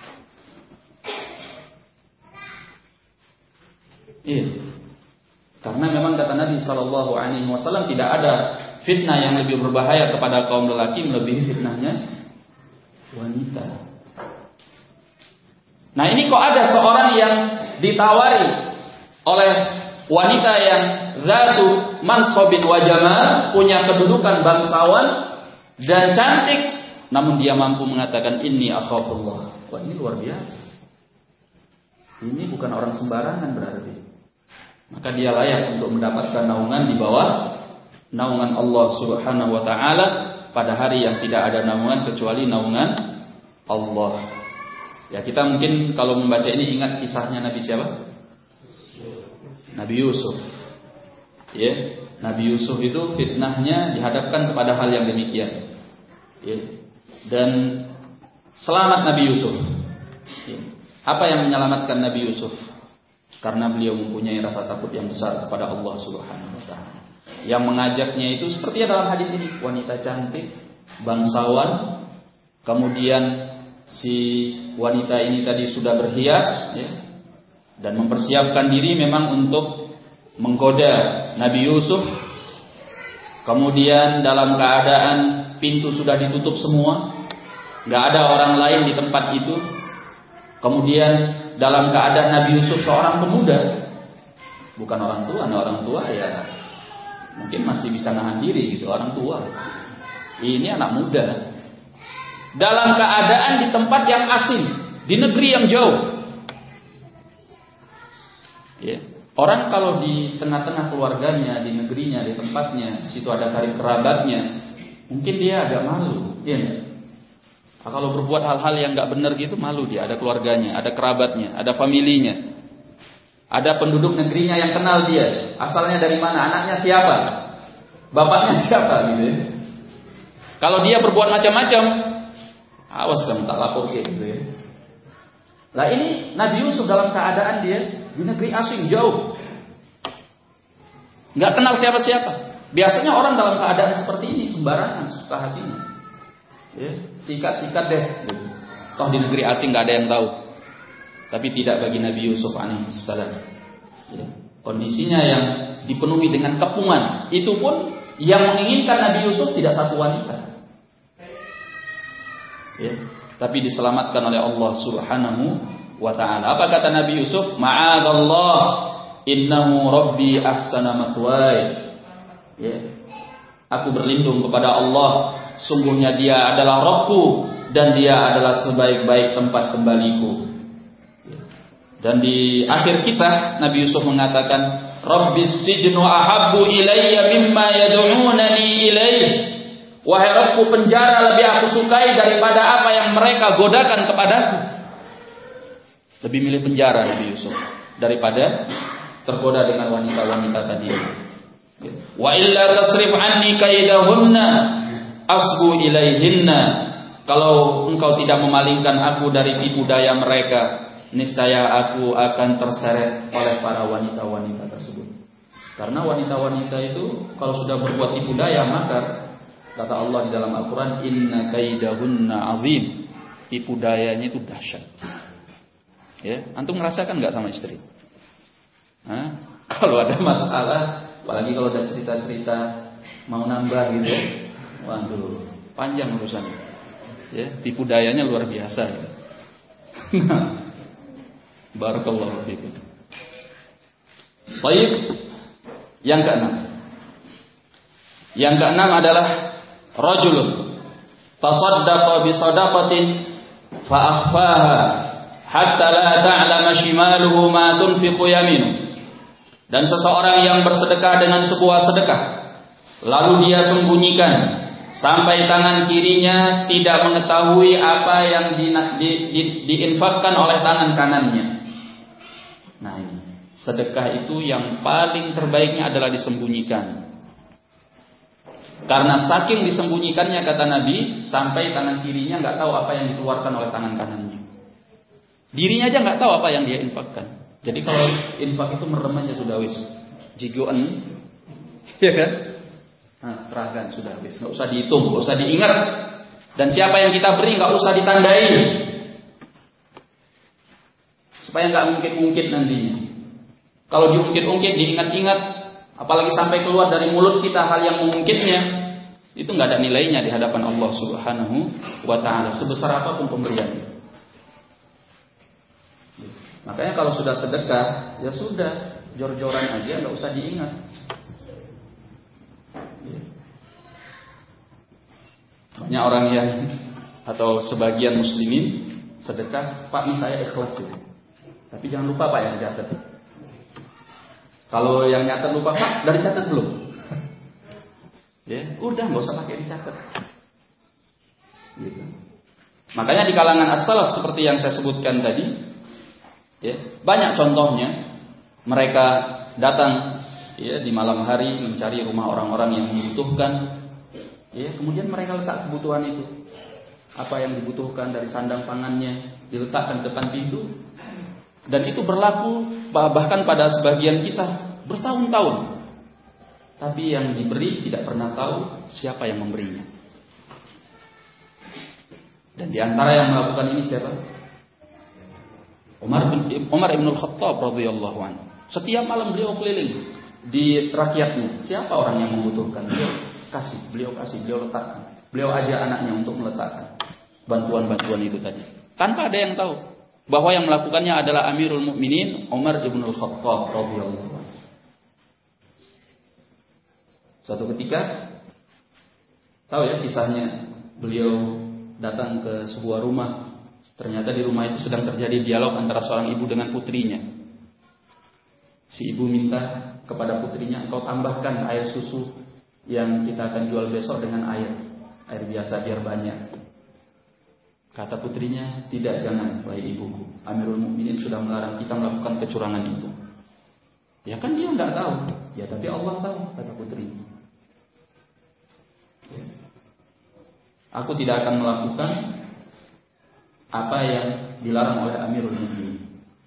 Iya. Karena memang kata Nabi SAW tidak ada fitnah yang lebih berbahaya kepada kaum lelaki melebihi fitnahnya wanita. Nah ini kok ada seorang yang ditawari oleh wanita yang zatu mansabin wa jamal, punya kedudukan bangsawan dan cantik, namun dia mampu mengatakan inni akhafullah. Wah, ini luar biasa. Ini bukan orang sembarangan berarti. Maka dia layak untuk mendapatkan naungan di bawah naungan Allah Subhanahu wa taala pada hari yang tidak ada naungan kecuali naungan Allah. Ya, kita mungkin kalau membaca ini ingat kisahnya Nabi siapa? Nabi Yusuf. Ya, Nabi Yusuf itu fitnahnya dihadapkan kepada hal yang demikian. Ya. Dan selamat Nabi Yusuf. Ya. Apa yang menyelamatkan Nabi Yusuf? Karena beliau mempunyai rasa takut yang besar kepada Allah Subhanahu wa taala. Yang mengajaknya itu seperti dalam hadis ini, wanita cantik, bangsawan, kemudian si wanita ini tadi sudah berhias ya, dan mempersiapkan diri memang untuk menggoda Nabi Yusuf. Kemudian dalam keadaan pintu sudah ditutup semua, nggak ada orang lain di tempat itu. Kemudian dalam keadaan Nabi Yusuf seorang pemuda, bukan orang tua. Nah, orang tua ya mungkin masih bisa nahan diri gitu, orang tua. Ini anak muda. Dalam keadaan di tempat yang asing, di negeri yang jauh. Ya. Orang kalau di tengah-tengah keluarganya, di negerinya, di tempatnya, di situ ada karib kerabatnya, mungkin dia agak malu, ya enggak? Nah, kalau berbuat hal-hal yang nggak benar gitu, malu dia. Ada keluarganya, ada kerabatnya, ada familinya, ada penduduk negerinya yang kenal dia. Asalnya dari mana, anaknya siapa, bapaknya siapa, gitu ya. Kalau dia berbuat macam-macam, awas kamu tak lapor kayak gitu ya. Nah ini Nabi Yusuf dalam keadaan dia di negeri asing jauh, nggak kenal siapa-siapa. Biasanya orang dalam keadaan seperti ini sembarangan suka hatinya. Ya, sikat-sikat deh. Toh di negeri asing nggak ada yang tahu. Tapi tidak bagi Nabi Yusuf alaihissalam. Ya, kondisinya yang dipenuhi dengan kepungan. Itu pun yang menginginkan Nabi Yusuf tidak satu wanita. Ya, tapi diselamatkan oleh Allah Subhanahu wa ta'ala. Apa kata Nabi Yusuf? Ma'adallah innahu rabbi ahsana mathwaya. Ya. Aku berlindung kepada Allah, sungguhnya Dia adalah Rabbku dan Dia adalah sebaik-baik tempat kembaliku. Dan di akhir kisah Nabi Yusuf mengatakan, Rabbis sijnu ahabbu ilayya mimma yad'unani ilaih. Wahai Rabbku, penjara lebih aku sukai daripada apa yang mereka godakan kepadaku. Lebih milih penjara Nabi Yusuf daripada tergoda dengan wanita-wanita tadi. Wa illa tasrif anni kaidahunna asbu ilaihinna. Kalau engkau tidak memalingkan aku dari tipu daya mereka, niscaya aku akan terseret oleh para wanita-wanita tersebut. Karena wanita-wanita itu kalau sudah berbuat tipu daya, maka kata Allah di dalam Al-Quran, inna kaidahunna azim. Tipu dayanya itu dahsyat. Ya, antum merasakan nggak sama istri? Hah? Kalau ada masalah, apalagi kalau ada cerita-cerita mau nambah gitu, waduh, panjang urusannya. Ya, tipu dayanya luar biasa. Ya. Barakallahu fiikum. Baik, yang keenam. Yang keenam adalah rajulun tasaddaqa bi shadaqatin fa akhfaha hatta la ta'lama shimaluhu ma tunfiqu yaminuhu. Dan seseorang yang bersedekah dengan sebuah sedekah, lalu dia sembunyikan sampai tangan kirinya tidak mengetahui apa yang diinfakkan oleh tangan kanannya. Nah, ini sedekah itu yang paling terbaiknya adalah disembunyikan. Karena saking disembunyikannya, kata Nabi, sampai tangan kirinya nggak tahu apa yang dikeluarkan oleh tangan kanannya. Dirinya aja nggak tahu apa yang dia infakkan. Jadi kalau infak itu merem aja sudah wis, jigoan, ya kan? Nah, serahkan sudah wis, nggak usah dihitung, nggak usah diingat. Dan siapa yang kita beri nggak usah ditandai, supaya nggak mungkin-mungkin nantinya. Kalau diungkit-ungkit, diingat-ingat, apalagi sampai keluar dari mulut kita hal yang memungkinnya, itu nggak ada nilainya di hadapan Allah Subhanahu wa Ta'ala, sebesar apapun pemberiannya. Makanya kalau sudah sedekah, ya sudah, jor-joran aja, nggak usah diingat. Banyak orang yang atau sebagian muslimin sedekah, Pak, ini saya ikhlas ya. Tapi jangan lupa Pak yang dicatat. Kalau yang nyatet lupa, Pak, dari catat belum? Ya, udah nggak usah pakai dicatat. Gitu. Makanya di kalangan as-salaf seperti yang saya sebutkan tadi, ya, banyak contohnya. Mereka datang ya di malam hari mencari rumah orang-orang yang membutuhkan. Ya, kemudian mereka letak kebutuhan itu. Apa yang dibutuhkan dari sandang pangannya diletakkan depan pintu. Dan itu berlaku bahkan pada sebagian kisah bertahun-tahun. Tapi yang diberi tidak pernah tahu siapa yang memberinya. Dan di antara yang melakukan ini siapa? Umar ibn al-Khattab radhiyallahu anhu. Setiap malam beliau keliling di rakyatnya. Siapa orang yang membutuhkan? Beliau kasih, beliau letakkan. Beliau ajak anaknya untuk meletakkan bantuan-bantuan itu tadi. Tanpa ada yang tahu bahwa yang melakukannya adalah Amirul Mukminin Umar ibn al-Khattab radhiyallahu anhu. Suatu ketika, tahu ya kisahnya, beliau datang ke sebuah rumah. Ternyata di rumah itu sedang terjadi dialog antara seorang ibu dengan putrinya. Si ibu minta kepada putrinya, engkau tambahkan air susu yang kita akan jual besok dengan air biasa biar banyak. Kata putrinya, tidak, jangan, wahai ibuku. Amirul Mukminin sudah melarang kita melakukan kecurangan itu. Ya kan dia nggak tahu. Ya tapi Allah tahu, kata putrinya. Ya. Aku tidak akan melakukan apa yang dilarang oleh Amirul Mukminin.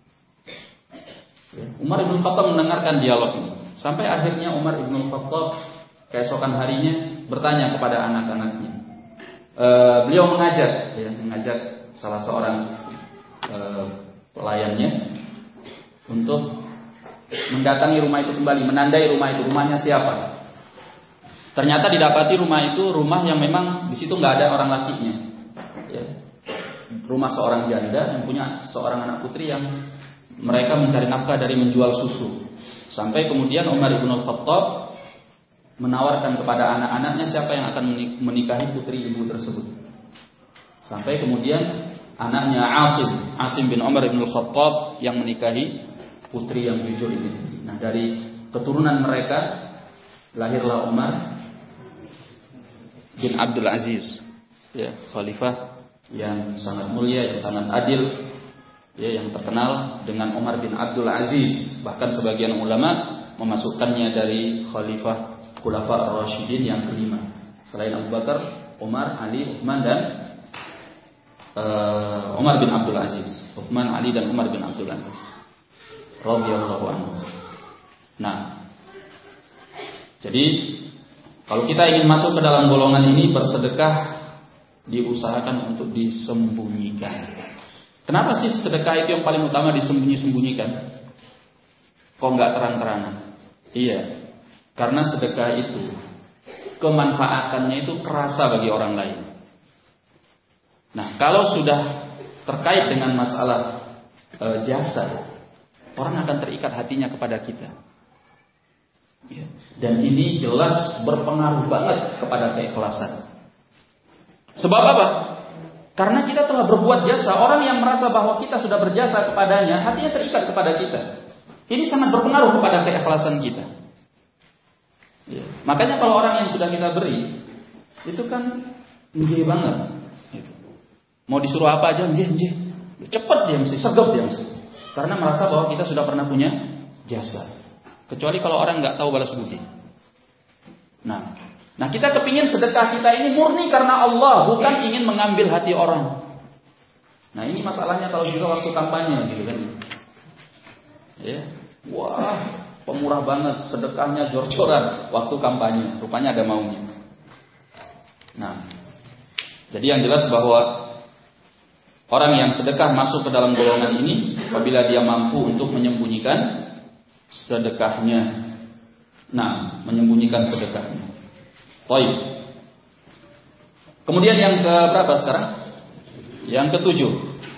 Ya. Umar ibn Khattab mendengarkan dialog ini. Sampai akhirnya Umar ibn Khattab keesokan harinya bertanya kepada anak-anaknya. Beliau mengajak salah seorang pelayannya untuk mendatangi rumah itu kembali, menandai rumah itu, rumahnya siapa. Ternyata didapati rumah itu rumah yang memang di situ nggak ada orang lakinya, ya. Rumah seorang janda yang punya seorang anak putri yang mereka mencari nafkah dari menjual susu. Sampai kemudian Umar ibn al-Khattab menawarkan kepada anak-anaknya siapa yang akan menikahi putri ibu tersebut. Sampai kemudian anaknya Asim bin Umar bin Al-Khattab yang menikahi putri yang jujur ini. Nah, dari keturunan mereka lahirlah Umar bin Abdul Aziz, ya, khalifah yang sangat mulia, yang sangat adil, ya, yang terkenal dengan Umar bin Abdul Aziz. Bahkan sebagian ulama memasukkannya dari khalifah Khulafa ar-Rasyidin yang kelima. Selain Abu Bakar, Umar, Ali, Uthman dan Umar bin Abdul Aziz. Uthman, Ali dan Umar bin Abdul Aziz radhiyallahu anhu. Nah, jadi kalau kita ingin masuk ke dalam golongan ini, bersedekah diusahakan untuk disembunyikan. Kenapa sih sedekah itu yang paling utama disembunyi-sembunyikan? Kok nggak terang-terangan? Iya, karena sedekah itu kemanfaatannya itu kerasa bagi orang lain. Nah, kalau sudah terkait dengan masalah jasa, orang akan terikat hatinya kepada kita. Ya. Dan ini jelas berpengaruh banget kepada keikhlasan. Sebab apa? Karena kita telah berbuat jasa. Orang yang merasa bahwa kita sudah berjasa kepadanya, hatinya terikat kepada kita. Ini sangat berpengaruh kepada keikhlasan kita. Ya. Makanya kalau orang yang sudah kita beri, itu kan nggih banget. Gitu. Mau disuruh apa aja, nggih. Cepat dia mesti, sergap dia mesti. Karena merasa bahwa kita sudah pernah punya jasa. Kecuali kalau orang nggak tahu balas budi. Nah, kita kepingin sedekah kita ini murni karena Allah, bukan ingin mengambil hati orang. Nah, ini masalahnya kalau juga waktu kampanye, gitu kan? Ya, wah, pemurah banget, sedekahnya jor-joran waktu kampanye. Rupanya ada maunya. Nah, jadi yang jelas bahwa orang yang sedekah masuk ke dalam golongan ini apabila dia mampu untuk menyembunyikan sedekahnya. Nah, menyembunyikan sedekahnya. Baik. Kemudian yang ke berapa sekarang? Yang ketujuh.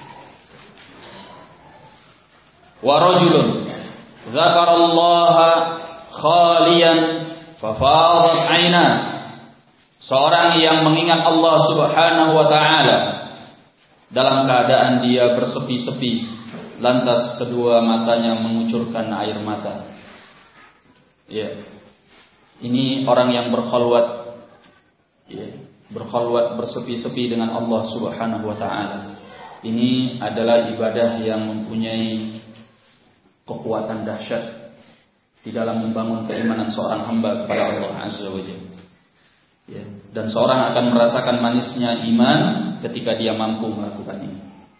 Wa rajulun dzakarallaha khaliyan fafadat 'aina. Seorang yang mengingat Allah Subhanahu wa taala dalam keadaan dia bersepi-sepi, lantas kedua matanya mengucurkan air mata. Ya. Ini orang yang berkhalwat, ya, berkhalwat bersepi-sepi dengan Allah Subhanahu wa taala. Ini adalah ibadah yang mempunyai kekuatan dahsyat di dalam membangun keimanan seorang hamba kepada Allah Azza wa Jalla. Ya, dan seorang akan merasakan manisnya iman ketika dia mampu melakukan ini.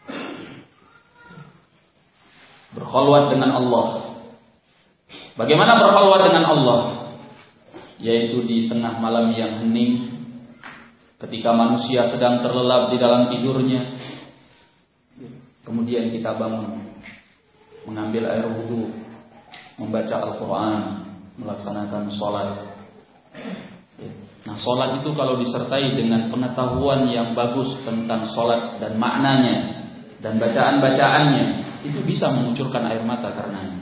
Berkhalwat dengan Allah. Bagaimana berkhalwat dengan Allah? Yaitu di tengah malam yang hening, ketika manusia sedang terlelap di dalam tidurnya, kemudian kita bangun, mengambil air wudu, membaca Al-Quran, melaksanakan sholat. Nah, sholat itu kalau disertai dengan pengetahuan yang bagus tentang sholat dan maknanya dan bacaan-bacaannya, itu bisa mengucurkan air mata karenanya.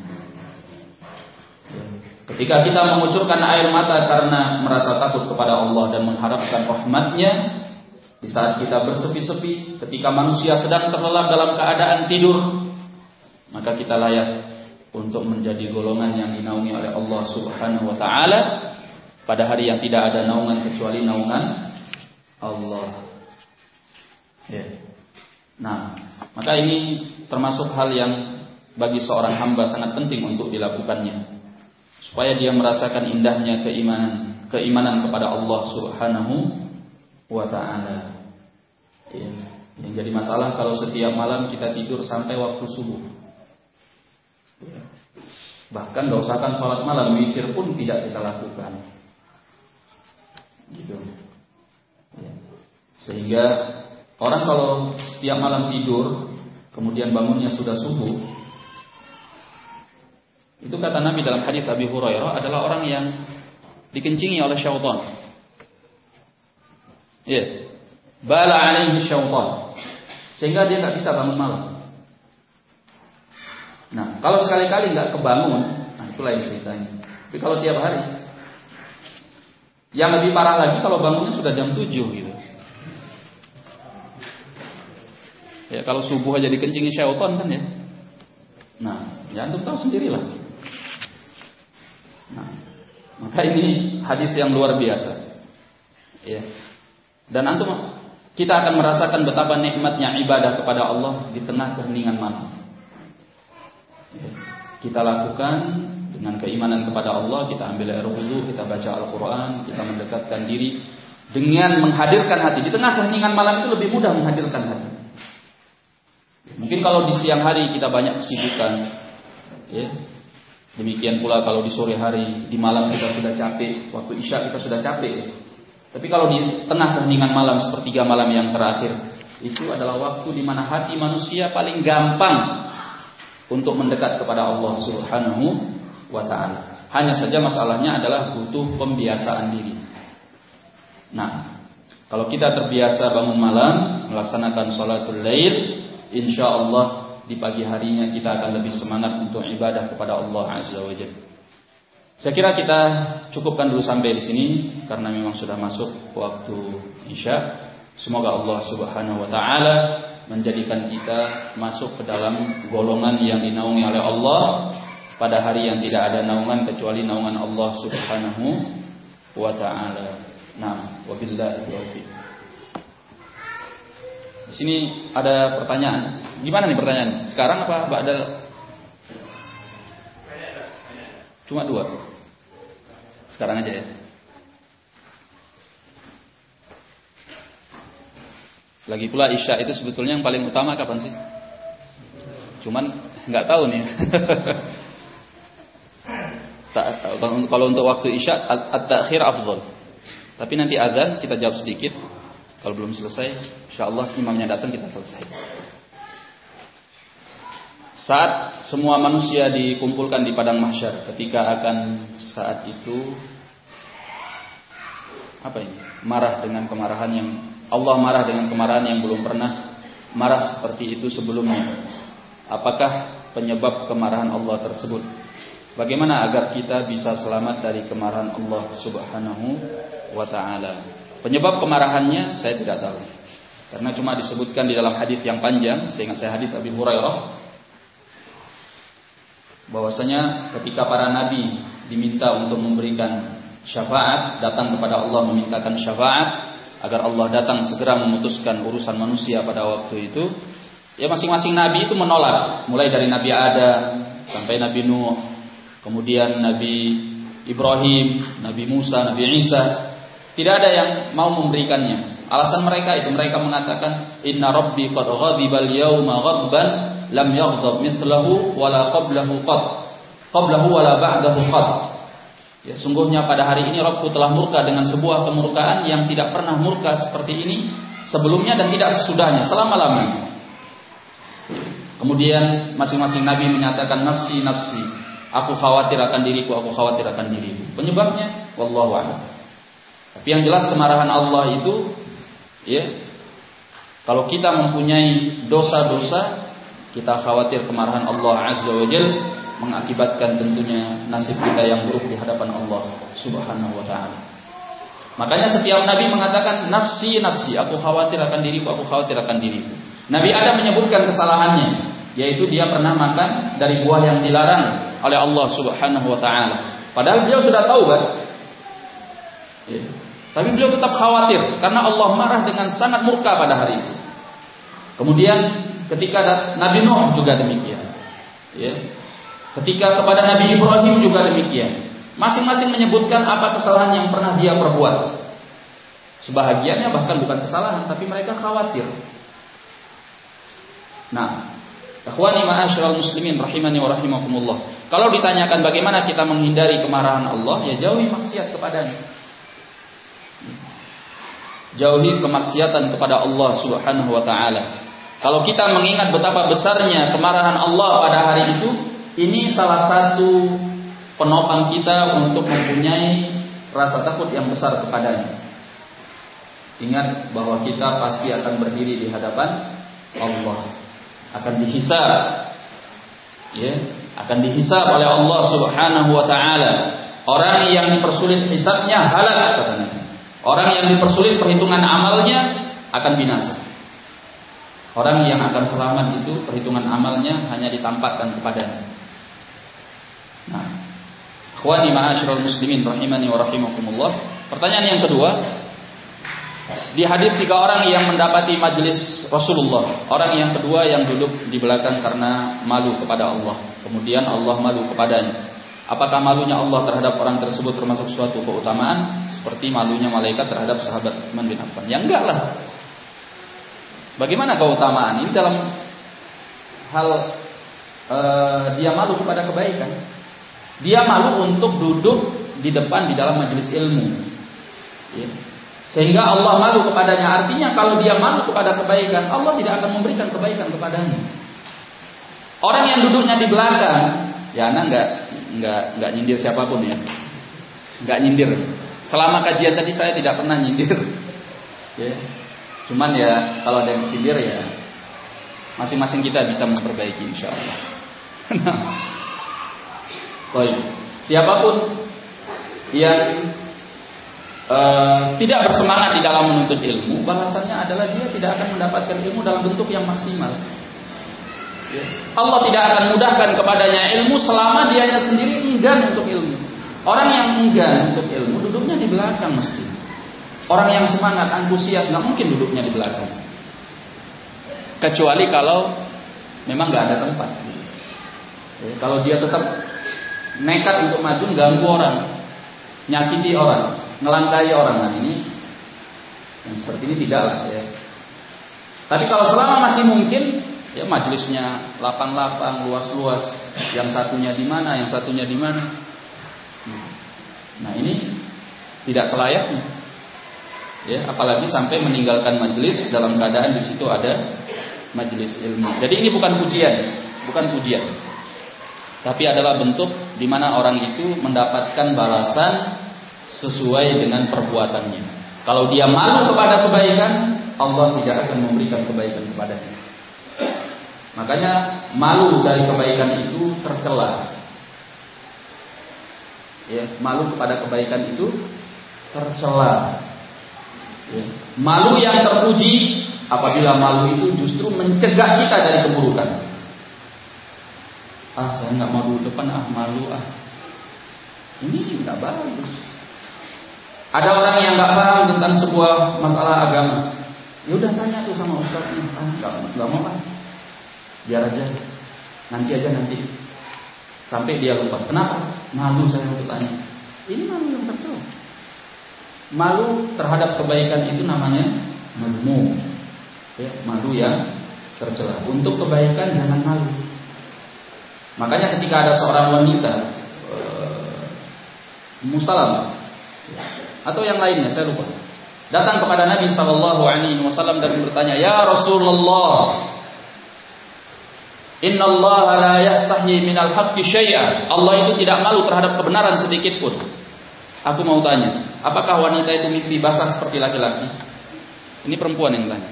Ketika kita mengucurkan air mata karena merasa takut kepada Allah dan mengharapkan rahmatnya, di saat kita bersepi-sepi, ketika manusia sedang terlelap dalam keadaan tidur, maka kita layak untuk menjadi golongan yang dinaungi oleh Allah Subhanahu wa taala pada hari yang tidak ada naungan kecuali naungan Allah. Ya. Nah, maka ini termasuk hal yang bagi seorang hamba sangat penting untuk dilakukannya, supaya dia merasakan indahnya keimanan kepada Allah Subhanahu wa taala. Ya. Yang jadi masalah kalau setiap malam kita tidur sampai waktu subuh. Ya. Bahkan dosakan sholat malam, mikir pun tidak kita lakukan. Gitu. Ya. Sehingga orang kalau setiap malam tidur kemudian bangunnya sudah subuh, itu kata Nabi dalam hadis Abi Hurairah adalah orang yang dikencingi oleh syaitan. Ya. Bala alaihi syaitan. Sehingga dia enggak bisa bangun malam. Nah, kalau sekali-kali enggak kebangun, nah itu lain ceritanya. Tapi kalau tiap hari, Yang lebih parah lagi kalau bangunnya sudah jam 7 gitu. Ya kalau subuh aja dikencingi syaitan kan ya. Nah, ya antum tahu sendirilah. Nah, maka ini hadis yang luar biasa. Ya. Dan antum kita akan merasakan betapa nikmatnya ibadah kepada Allah di tengah keheningan malam. Ya. Kita lakukan dengan keimanan kepada Allah, kita ambil air wudu, kita baca Al-Qur'an, kita mendekatkan diri dengan menghadirkan hati. Di tengah keheningan malam itu lebih mudah menghadirkan hati. Mungkin kalau di siang hari kita banyak kesibukan, ya. Demikian pula kalau di sore hari, di malam kita sudah capek, waktu isya kita sudah capek. Ya. Tapi kalau di tengah keheningan malam, sepertiga malam yang terakhir, itu adalah waktu di mana hati manusia paling gampang untuk mendekat kepada Allah Subhanahu wa ta'ala. Hanya saja masalahnya adalah butuh pembiasaan diri. Nah, kalau kita terbiasa bangun malam, melaksanakan sholatul lail, insyaallah di pagi harinya kita akan lebih semangat untuk ibadah kepada Allah Azza wa Jalla. Saya kira kita cukupkan dulu sampai di sini karena memang sudah masuk waktu Isya. Semoga Allah Subhanahu wa taala menjadikan kita masuk ke dalam golongan yang dinaungi oleh Allah pada hari yang tidak ada naungan kecuali naungan Allah Subhanahu wa taala. Nah, wabillahi taufiq. Di sini ada pertanyaan. Gimana nih pertanyaan? Sekarang apa ba'dal? Cuma 2. Sekarang aja ya. Lagi pula Isya itu sebetulnya yang paling utama kapan sih? Cuman nggak tahu nih. Kalau untuk waktu Isya at-ta'khir afdal. Tapi nanti azan kita jawab sedikit. Kalau belum selesai, insyaallah imamnya datang kita selesai. Saat semua manusia dikumpulkan di padang mahsyar, ketika akan saat itu apa ini? Marah dengan kemarahan yang Allah marah dengan kemarahan yang belum pernah marah seperti itu sebelumnya. Apakah penyebab kemarahan Allah tersebut? Bagaimana agar kita bisa selamat dari kemarahan Allah Subhanahu wa ta'ala? Penyebab kemarahannya saya tidak tahu. Karena cuma disebutkan di dalam hadis yang panjang, seingat saya hadis Abi Hurairah, bahwasanya ketika para nabi diminta untuk memberikan syafaat, datang kepada Allah memintakan syafaat agar Allah datang segera memutuskan urusan manusia pada waktu itu, ya masing-masing nabi itu menolak, mulai dari Nabi Adam sampai Nabi Nuh, kemudian Nabi Ibrahim, Nabi Musa, Nabi Isa. Tidak ada yang mau memberikannya. Alasan mereka itu, mereka mengatakan inna rabbi qad ghadibal yauma ghadban lam yaghdab mithlahu wala qablahu wala ba'dahu qad. Ya, sungguhnya pada hari ini Rabbku telah murka dengan sebuah kemurkaan yang tidak pernah murka seperti ini sebelumnya dan tidak sesudahnya, selama-lamanya. Kemudian masing-masing nabi menyatakan nafsi nafsi, aku khawatir akan diriku, aku khawatir akan diriku. Penyebabnya wallahu a'lam. Tapi yang jelas kemarahan Allah itu, ya, kalau kita mempunyai dosa-dosa, kita khawatir kemarahan Allah Azza wa Jalla mengakibatkan tentunya nasib kita yang buruk di hadapan Allah Subhanahu wa ta'ala. Makanya setiap nabi mengatakan nafsi nafsi, aku khawatir akan diriku, aku khawatir akan diriku. Nabi Adam menyebutkan kesalahannya, yaitu dia pernah makan dari buah yang dilarang oleh Allah Subhanahu wa ta'ala. Padahal beliau sudah taubat, ya. Tapi beliau tetap khawatir karena Allah marah dengan sangat murka pada hari itu. Kemudian ketika Nabi Nuh juga demikian, ya. Ketika kepada Nabi Ibrahim juga demikian. Masing-masing menyebutkan apa kesalahan yang pernah dia perbuat. Sebahagiannya bahkan bukan kesalahan, tapi mereka khawatir. Nah, ikhwani ma'asyiral muslimin rahimani wa rahimakumullah. Kalau ditanyakan bagaimana kita menghindari kemarahan Allah, ya jauhi maksiat kepadanya. Jauhi kemaksiatan kepada Allah Subhanahu wa ta'ala. Kalau kita mengingat betapa besarnya kemarahan Allah pada hari itu, ini salah satu penopang kita untuk mempunyai rasa takut yang besar kepadanya. Ingat bahwa kita pasti akan berdiri di hadapan Allah, akan dihisab, ya, akan dihisab oleh Allah Subhanahu wa ta'ala. Orang yang dipersulit hisabnya halak, kata Nabi. Orang yang dipersulit perhitungan amalnya akan binasa. Orang yang akan selamat itu perhitungan amalnya hanya ditampakkan kepadanya. Nah, ikhwani ma'asyiral muslimin rahimani wa rahimakumullah. Pertanyaan yang kedua, di hadis 3 orang yang mendapati majelis Rasulullah. Orang yang kedua yang duduk di belakang karena malu kepada Allah. Kemudian Allah malu kepadanya. Apakah malunya Allah terhadap orang tersebut termasuk suatu keutamaan seperti malunya malaikat terhadap sahabat Utsman bin Affan? Ya enggak lah. Bagaimana keutamaan? Ini dalam hal dia malu kepada kebaikan. Dia malu untuk duduk di depan di dalam majelis ilmu. Ya. Sehingga Allah malu kepadanya. Artinya kalau dia malu kepada kebaikan, Allah tidak akan memberikan kebaikan kepadanya. Orang yang duduknya di belakang, ya anak enggak nyindir siapapun ya. Enggak nyindir. Selama kajian tadi saya tidak pernah nyindir. Ya. Cuman ya kalau ada yang sindir ya masing-masing kita bisa memperbaiki insyaallah. Baik. Siapapun yang tidak bersemangat di dalam menuntut ilmu, balasannya adalah dia tidak akan mendapatkan ilmu dalam bentuk yang maksimal. Ya. Allah tidak akan mudahkan kepadanya ilmu selama dianya sendiri enggan untuk ilmu. Orang yang enggan untuk ilmu duduknya di belakang mesti. Orang yang semangat, antusias nggak mungkin duduknya di belakang. Kecuali kalau memang nggak ada tempat. Ya, kalau dia tetap nekat untuk maju, ganggu orang, nyakiti orang, ngelangkai orang, nah ini yang seperti ini tidaklah ya. Tapi kalau selama masih mungkin, ya majelisnya lapang-lapang, luas-luas, yang satunya di mana, yang satunya di mana. Nah ini tidak selayaknya. Ya, apalagi sampai meninggalkan majelis dalam keadaan di situ ada majelis ilmu. Jadi ini bukan pujian, tapi adalah bentuk di mana orang itu mendapatkan balasan sesuai dengan perbuatannya. Kalau dia malu kepada kebaikan, Allah tidak akan memberikan kebaikan kepadanya. Makanya malu dari kebaikan itu tercela. Ya, malu kepada kebaikan itu tercela. Ya. Malu yang terpuji apabila malu itu justru mencegah kita dari keburukan. Saya nggak mau duduk depan, malu Ini nggak bagus. Ada orang yang nggak paham tentang sebuah masalah agama. Ya udah tanya tuh sama ustadznya. Nggak mau biar aja. Nanti. Sampai dia lupa. Kenapa? Malu saya untuk tanya. Ini malu yang tercela. Malu terhadap kebaikan itu namanya madmum. Ya, malu yang tercela. Untuk kebaikan jangan malu. Makanya ketika ada seorang wanita Musalam atau yang lainnya saya lupa, datang kepada Nabi SAW dan bertanya, "Ya Rasulullah, Inna Allah la yastahi minal haqqi syai'a." Allah itu tidak malu terhadap kebenaran sedikit pun. Aku mau tanya, apakah wanita itu mimpi basah seperti laki-laki? Ini perempuan yang tanya.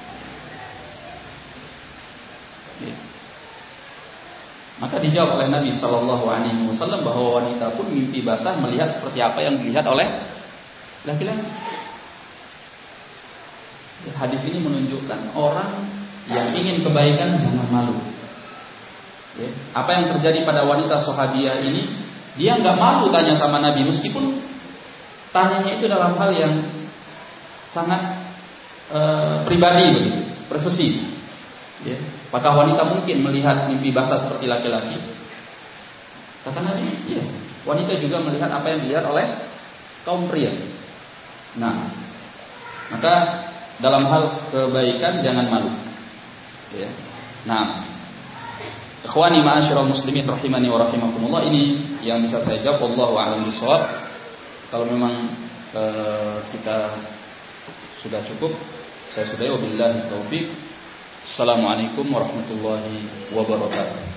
Ya. Maka dijawab oleh Nabi SAW bahwa wanita pun mimpi basah melihat seperti apa yang dilihat oleh laki-laki. Hadis ini menunjukkan orang yang ingin kebaikan jangan malu. Ya. Apa yang terjadi pada wanita sahabiah ini? Dia nggak malu tanya sama Nabi, meskipun tanyanya itu dalam hal yang sangat pribadi, privasi. Ya. Apakah wanita mungkin melihat mimpi basah seperti laki-laki? Kata Nabi, iya. Wanita juga melihat apa yang dilihat oleh kaum pria. Nah, maka dalam hal kebaikan jangan malu. Ya. Nah, ikhwani ma'asyiral muslimin rahimani wa rahimakumullah, ini yang bisa saya jawab. Wallahu a'lam bishawab. Kalau memang kita sudah cukup, saya sudahi. Wabillahi taufik. Assalamualaikum warahmatullahi wabarakatuh.